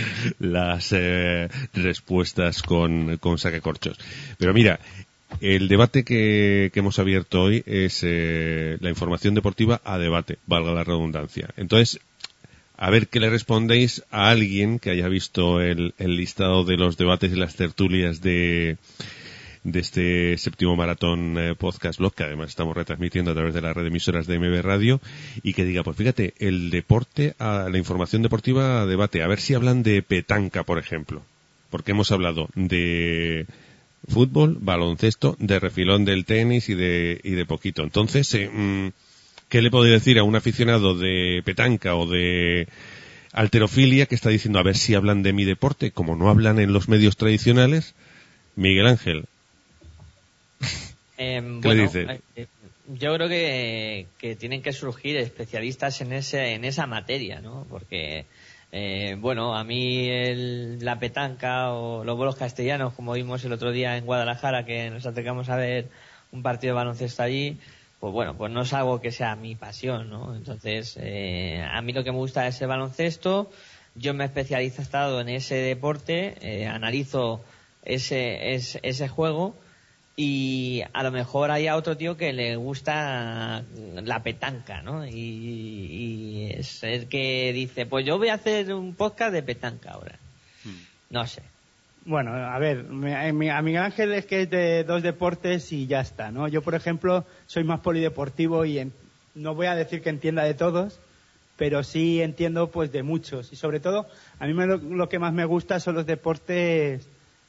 las eh, respuestas con, con sacacorchos. Pero mira, el debate que, que hemos abierto hoy es eh, la información deportiva a debate, valga la redundancia. Entonces, a ver qué le respondéis a alguien que haya visto el, el listado de los debates y las tertulias de, de este séptimo maratón eh, podcast blog, que además estamos retransmitiendo a través de la red de emisoras de M B Radio, y que diga, pues fíjate, el deporte, a, la información deportiva a debate, a ver si hablan de petanca, por ejemplo, porque hemos hablado de fútbol, baloncesto, de refilón del tenis y de, y de poquito. Entonces, eh, mmm, ¿qué le podría decir a un aficionado de petanca o de halterofilia que está diciendo a ver si hablan de mi deporte, como no hablan en los medios tradicionales? Miguel Ángel, eh, ¿qué bueno, le dices? Eh, yo creo que, que tienen que surgir especialistas en ese en esa materia, ¿no? Porque eh, bueno, a mí el, la petanca o los bolos castellanos, como vimos el otro día en Guadalajara, que nos acercamos a ver un partido de baloncesto allí, pues bueno, pues no es algo que sea mi pasión, ¿no? Entonces, eh, a mí lo que me gusta es el baloncesto, yo me he especializado en ese deporte, eh, analizo ese, ese, ese juego y a lo mejor hay a otro tío que le gusta la petanca, ¿no? Y, y es el que dice, pues yo voy a hacer un podcast de petanca ahora. Hmm. No sé. Bueno, a ver, a Miguel Ángel es que es de dos deportes y ya está, ¿no? Yo, por ejemplo, soy más polideportivo y en, no voy a decir que entienda de todos, pero sí entiendo pues de muchos. Y sobre todo, a mí me, lo, lo que más me gusta son los deportes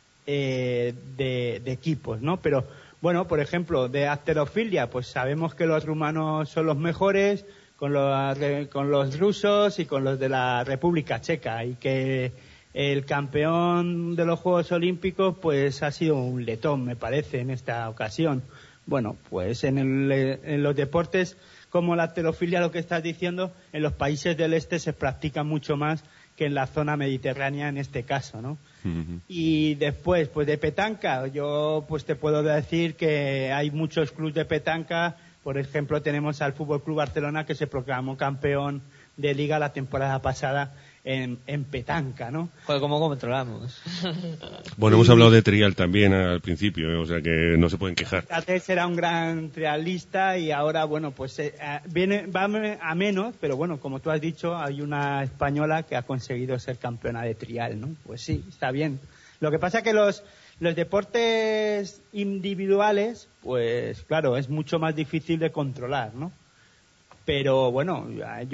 eh, de, de equipos, ¿no? Pero, bueno, por ejemplo, de halterofilia, pues sabemos que los rumanos son los mejores con los, con los rusos y con los de la República Checa, y que el campeón de los Juegos Olímpicos pues ha sido un letón, me parece, en esta ocasión. Bueno, pues en, el, en los deportes como la halterofilia, lo que estás diciendo, en los países del este se practica mucho más que en la zona mediterránea en este caso, ¿no? Uh-huh. Y después, pues de petanca, yo pues te puedo decir que hay muchos clubes de petanca. Por ejemplo, tenemos al Fútbol Club Barcelona, que se proclamó campeón de liga la temporada pasada en, en petanca, ¿no? Joder, ¿cómo controlamos? Bueno, hemos hablado de trial también al principio, ¿eh? O sea que no se pueden quejar. Antes era un gran trialista y ahora, bueno, pues eh, viene va a menos, pero bueno, como tú has dicho, hay una española que ha conseguido ser campeona de trial, ¿no? Pues sí, está bien. Lo que pasa es que los los deportes individuales, pues claro, es mucho más difícil de controlar, ¿no? Pero bueno,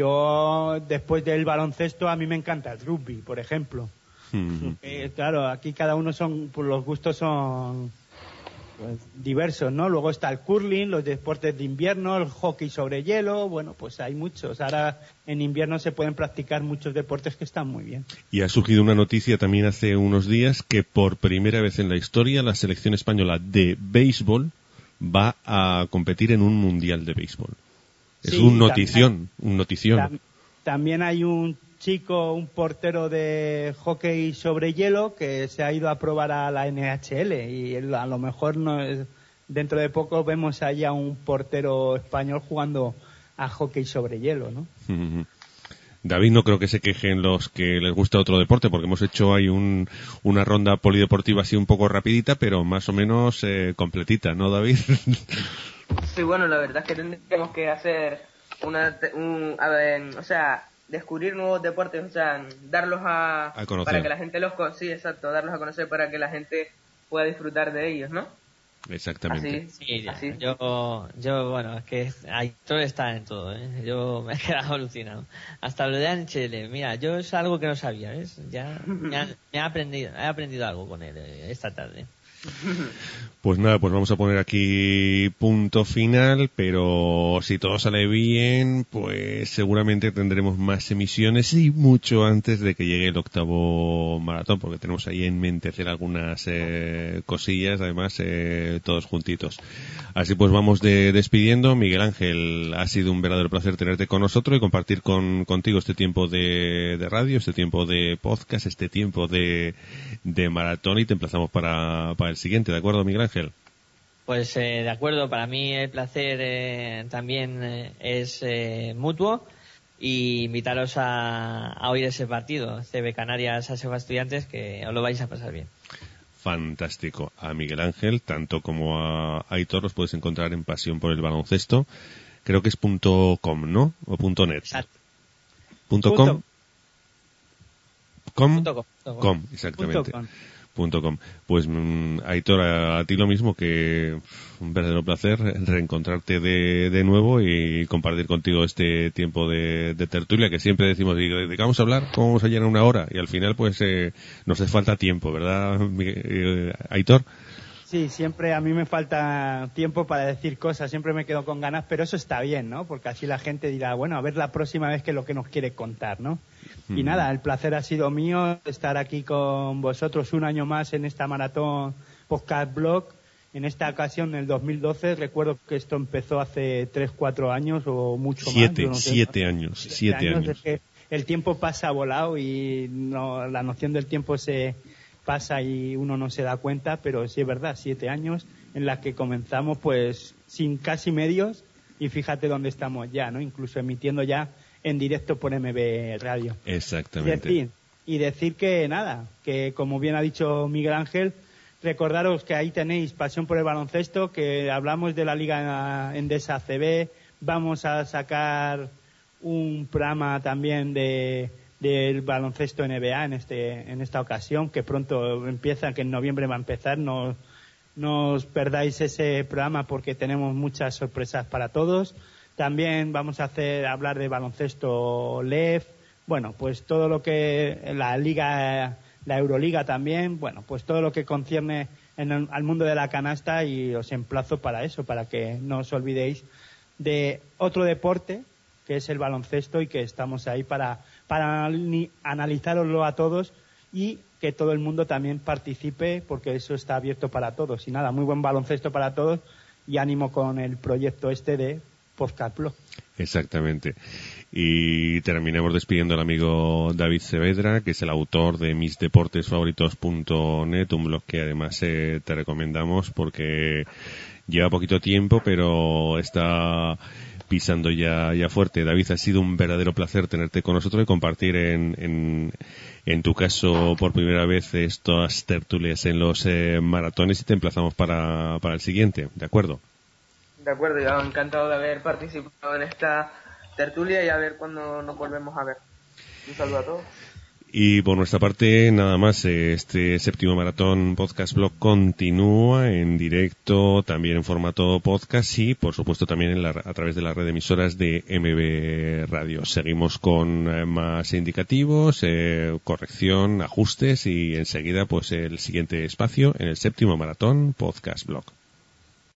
yo después del baloncesto a mí me encanta el rugby, por ejemplo. Mm-hmm. Eh, claro, aquí cada uno son, pues los gustos son pues, diversos, ¿no? Luego está el curling, los deportes de invierno, el hockey sobre hielo, bueno, pues hay muchos. Ahora en invierno se pueden practicar muchos deportes que están muy bien. Y ha surgido una noticia también hace unos días que por primera vez en la historia la selección española de béisbol va a competir en un mundial de béisbol. Es sí, un notición, también, un notición. Tam, también hay un chico, un portero de hockey sobre hielo que se ha ido a probar a la N H L y a lo mejor no es, dentro de poco vemos allí a un portero español jugando a hockey sobre hielo, ¿no? Uh-huh. David, no creo que se quejen los que les gusta otro deporte, porque hemos hecho ahí un, una ronda polideportiva así un poco rapidita, pero más o menos eh, completita, ¿no, David? Sí, bueno, la verdad es que tendríamos que hacer una, un, a ver, o sea, descubrir nuevos deportes, o sea, darlos a, a conocer. Para que la gente los, sí, exacto, darlos a conocer para que la gente pueda disfrutar de ellos, ¿no? Exactamente. Así, sí, así. Yo, yo, bueno, es que Aitor está en todo, ¿eh? Yo me he quedado alucinado. Hasta lo de N H L, mira, yo es algo que no sabía, ¿ves? Ya me ha, me ha aprendido, he aprendido algo con él esta tarde. Pues nada, pues vamos a poner aquí punto final, pero si todo sale bien, pues seguramente tendremos más emisiones y mucho antes de que llegue el octavo maratón, porque tenemos ahí en mente hacer algunas eh, cosillas, además eh, todos juntitos. Así pues vamos de, despidiendo. Miguel Ángel, ha sido un verdadero placer tenerte con nosotros y compartir con contigo este tiempo de, de radio, este tiempo de podcast, este tiempo de, de maratón, y te emplazamos para, para el siguiente, ¿de acuerdo, Miguel Ángel? Pues eh, de acuerdo, para mí el placer eh, también eh, es eh, mutuo, y invitaros a, a oír ese partido, C B Canarias Aseo Estudiantes, que os lo vais a pasar bien. Fantástico. A Miguel Ángel, tanto como a Aitor, los puedes encontrar en Pasión por el Baloncesto. Creo que es punto .com, ¿no? O punto .net. Exacto. Punto .com. Com. Punto com. Com. Com, exactamente. Punto com. Punto com. Pues mm, Aitor, a, a ti lo mismo, que un verdadero placer reencontrarte de, de nuevo y compartir contigo este tiempo de, de tertulia, que siempre decimos, ¿de qué vamos a hablar? ¿Cómo vamos a llenar una hora? Y al final pues eh, nos hace falta tiempo, ¿verdad, eh, Aitor? Sí, siempre a mí me falta tiempo para decir cosas, siempre me quedo con ganas, pero eso está bien, ¿no? Porque así la gente dirá, bueno, a ver la próxima vez que lo que nos quiere contar, ¿no? Mm. Y nada, el placer ha sido mío estar aquí con vosotros un año más en esta maratón podcast blog. En esta ocasión, en el dos mil doce, recuerdo que esto empezó hace tres, cuatro años o mucho siete, más. No sé, siete ¿no? años, siete, siete años. años. Es que el tiempo pasa volado y no, la noción del tiempo se pasa y uno no se da cuenta, pero sí es verdad, siete años en las que comenzamos pues sin casi medios, y fíjate dónde estamos ya, ¿no? Incluso emitiendo ya en directo por M B Radio. Exactamente. Y decir, y decir que nada, que como bien ha dicho Miguel Ángel, recordaros que ahí tenéis Pasión por el Baloncesto, que hablamos de la Liga Endesa A C B, vamos a sacar un programa también de del baloncesto N B A en este en esta ocasión, que pronto empieza, que en noviembre va a empezar. No, no os perdáis ese programa porque tenemos muchas sorpresas para todos. También vamos a hacer hablar de baloncesto L E F, bueno, pues todo lo que la liga, la Euroliga también, bueno, pues todo lo que concierne en el, al mundo de la canasta, y os emplazo para eso, para que no os olvidéis de otro deporte que es el baloncesto, y que estamos ahí para para analizároslo a todos y que todo el mundo también participe, porque eso está abierto para todos. Y nada, muy buen baloncesto para todos, y ánimo con el proyecto este de Podcast Blog. Exactamente. Y terminamos despidiendo al amigo David Saavedra, que es el autor de mis deportes favoritos punto net, un blog que además eh, te recomendamos porque lleva poquito tiempo, pero está pisando ya, ya fuerte. David, ha sido un verdadero placer tenerte con nosotros y compartir en, en, en tu caso por primera vez estas tertulias en los eh, maratones, y te emplazamos para, para el siguiente, ¿de acuerdo? De acuerdo, yo encantado de haber participado en esta tertulia y a ver cuándo nos volvemos a ver. Un saludo a todos. Y por nuestra parte, nada más, este séptimo maratón Podcast Blog continúa en directo, también en formato podcast y, por supuesto, también en la, a través de la red de emisoras de M B Radio. Seguimos con eh, más indicativos, eh, corrección, ajustes, y enseguida, pues, el siguiente espacio en el séptimo maratón Podcast Blog.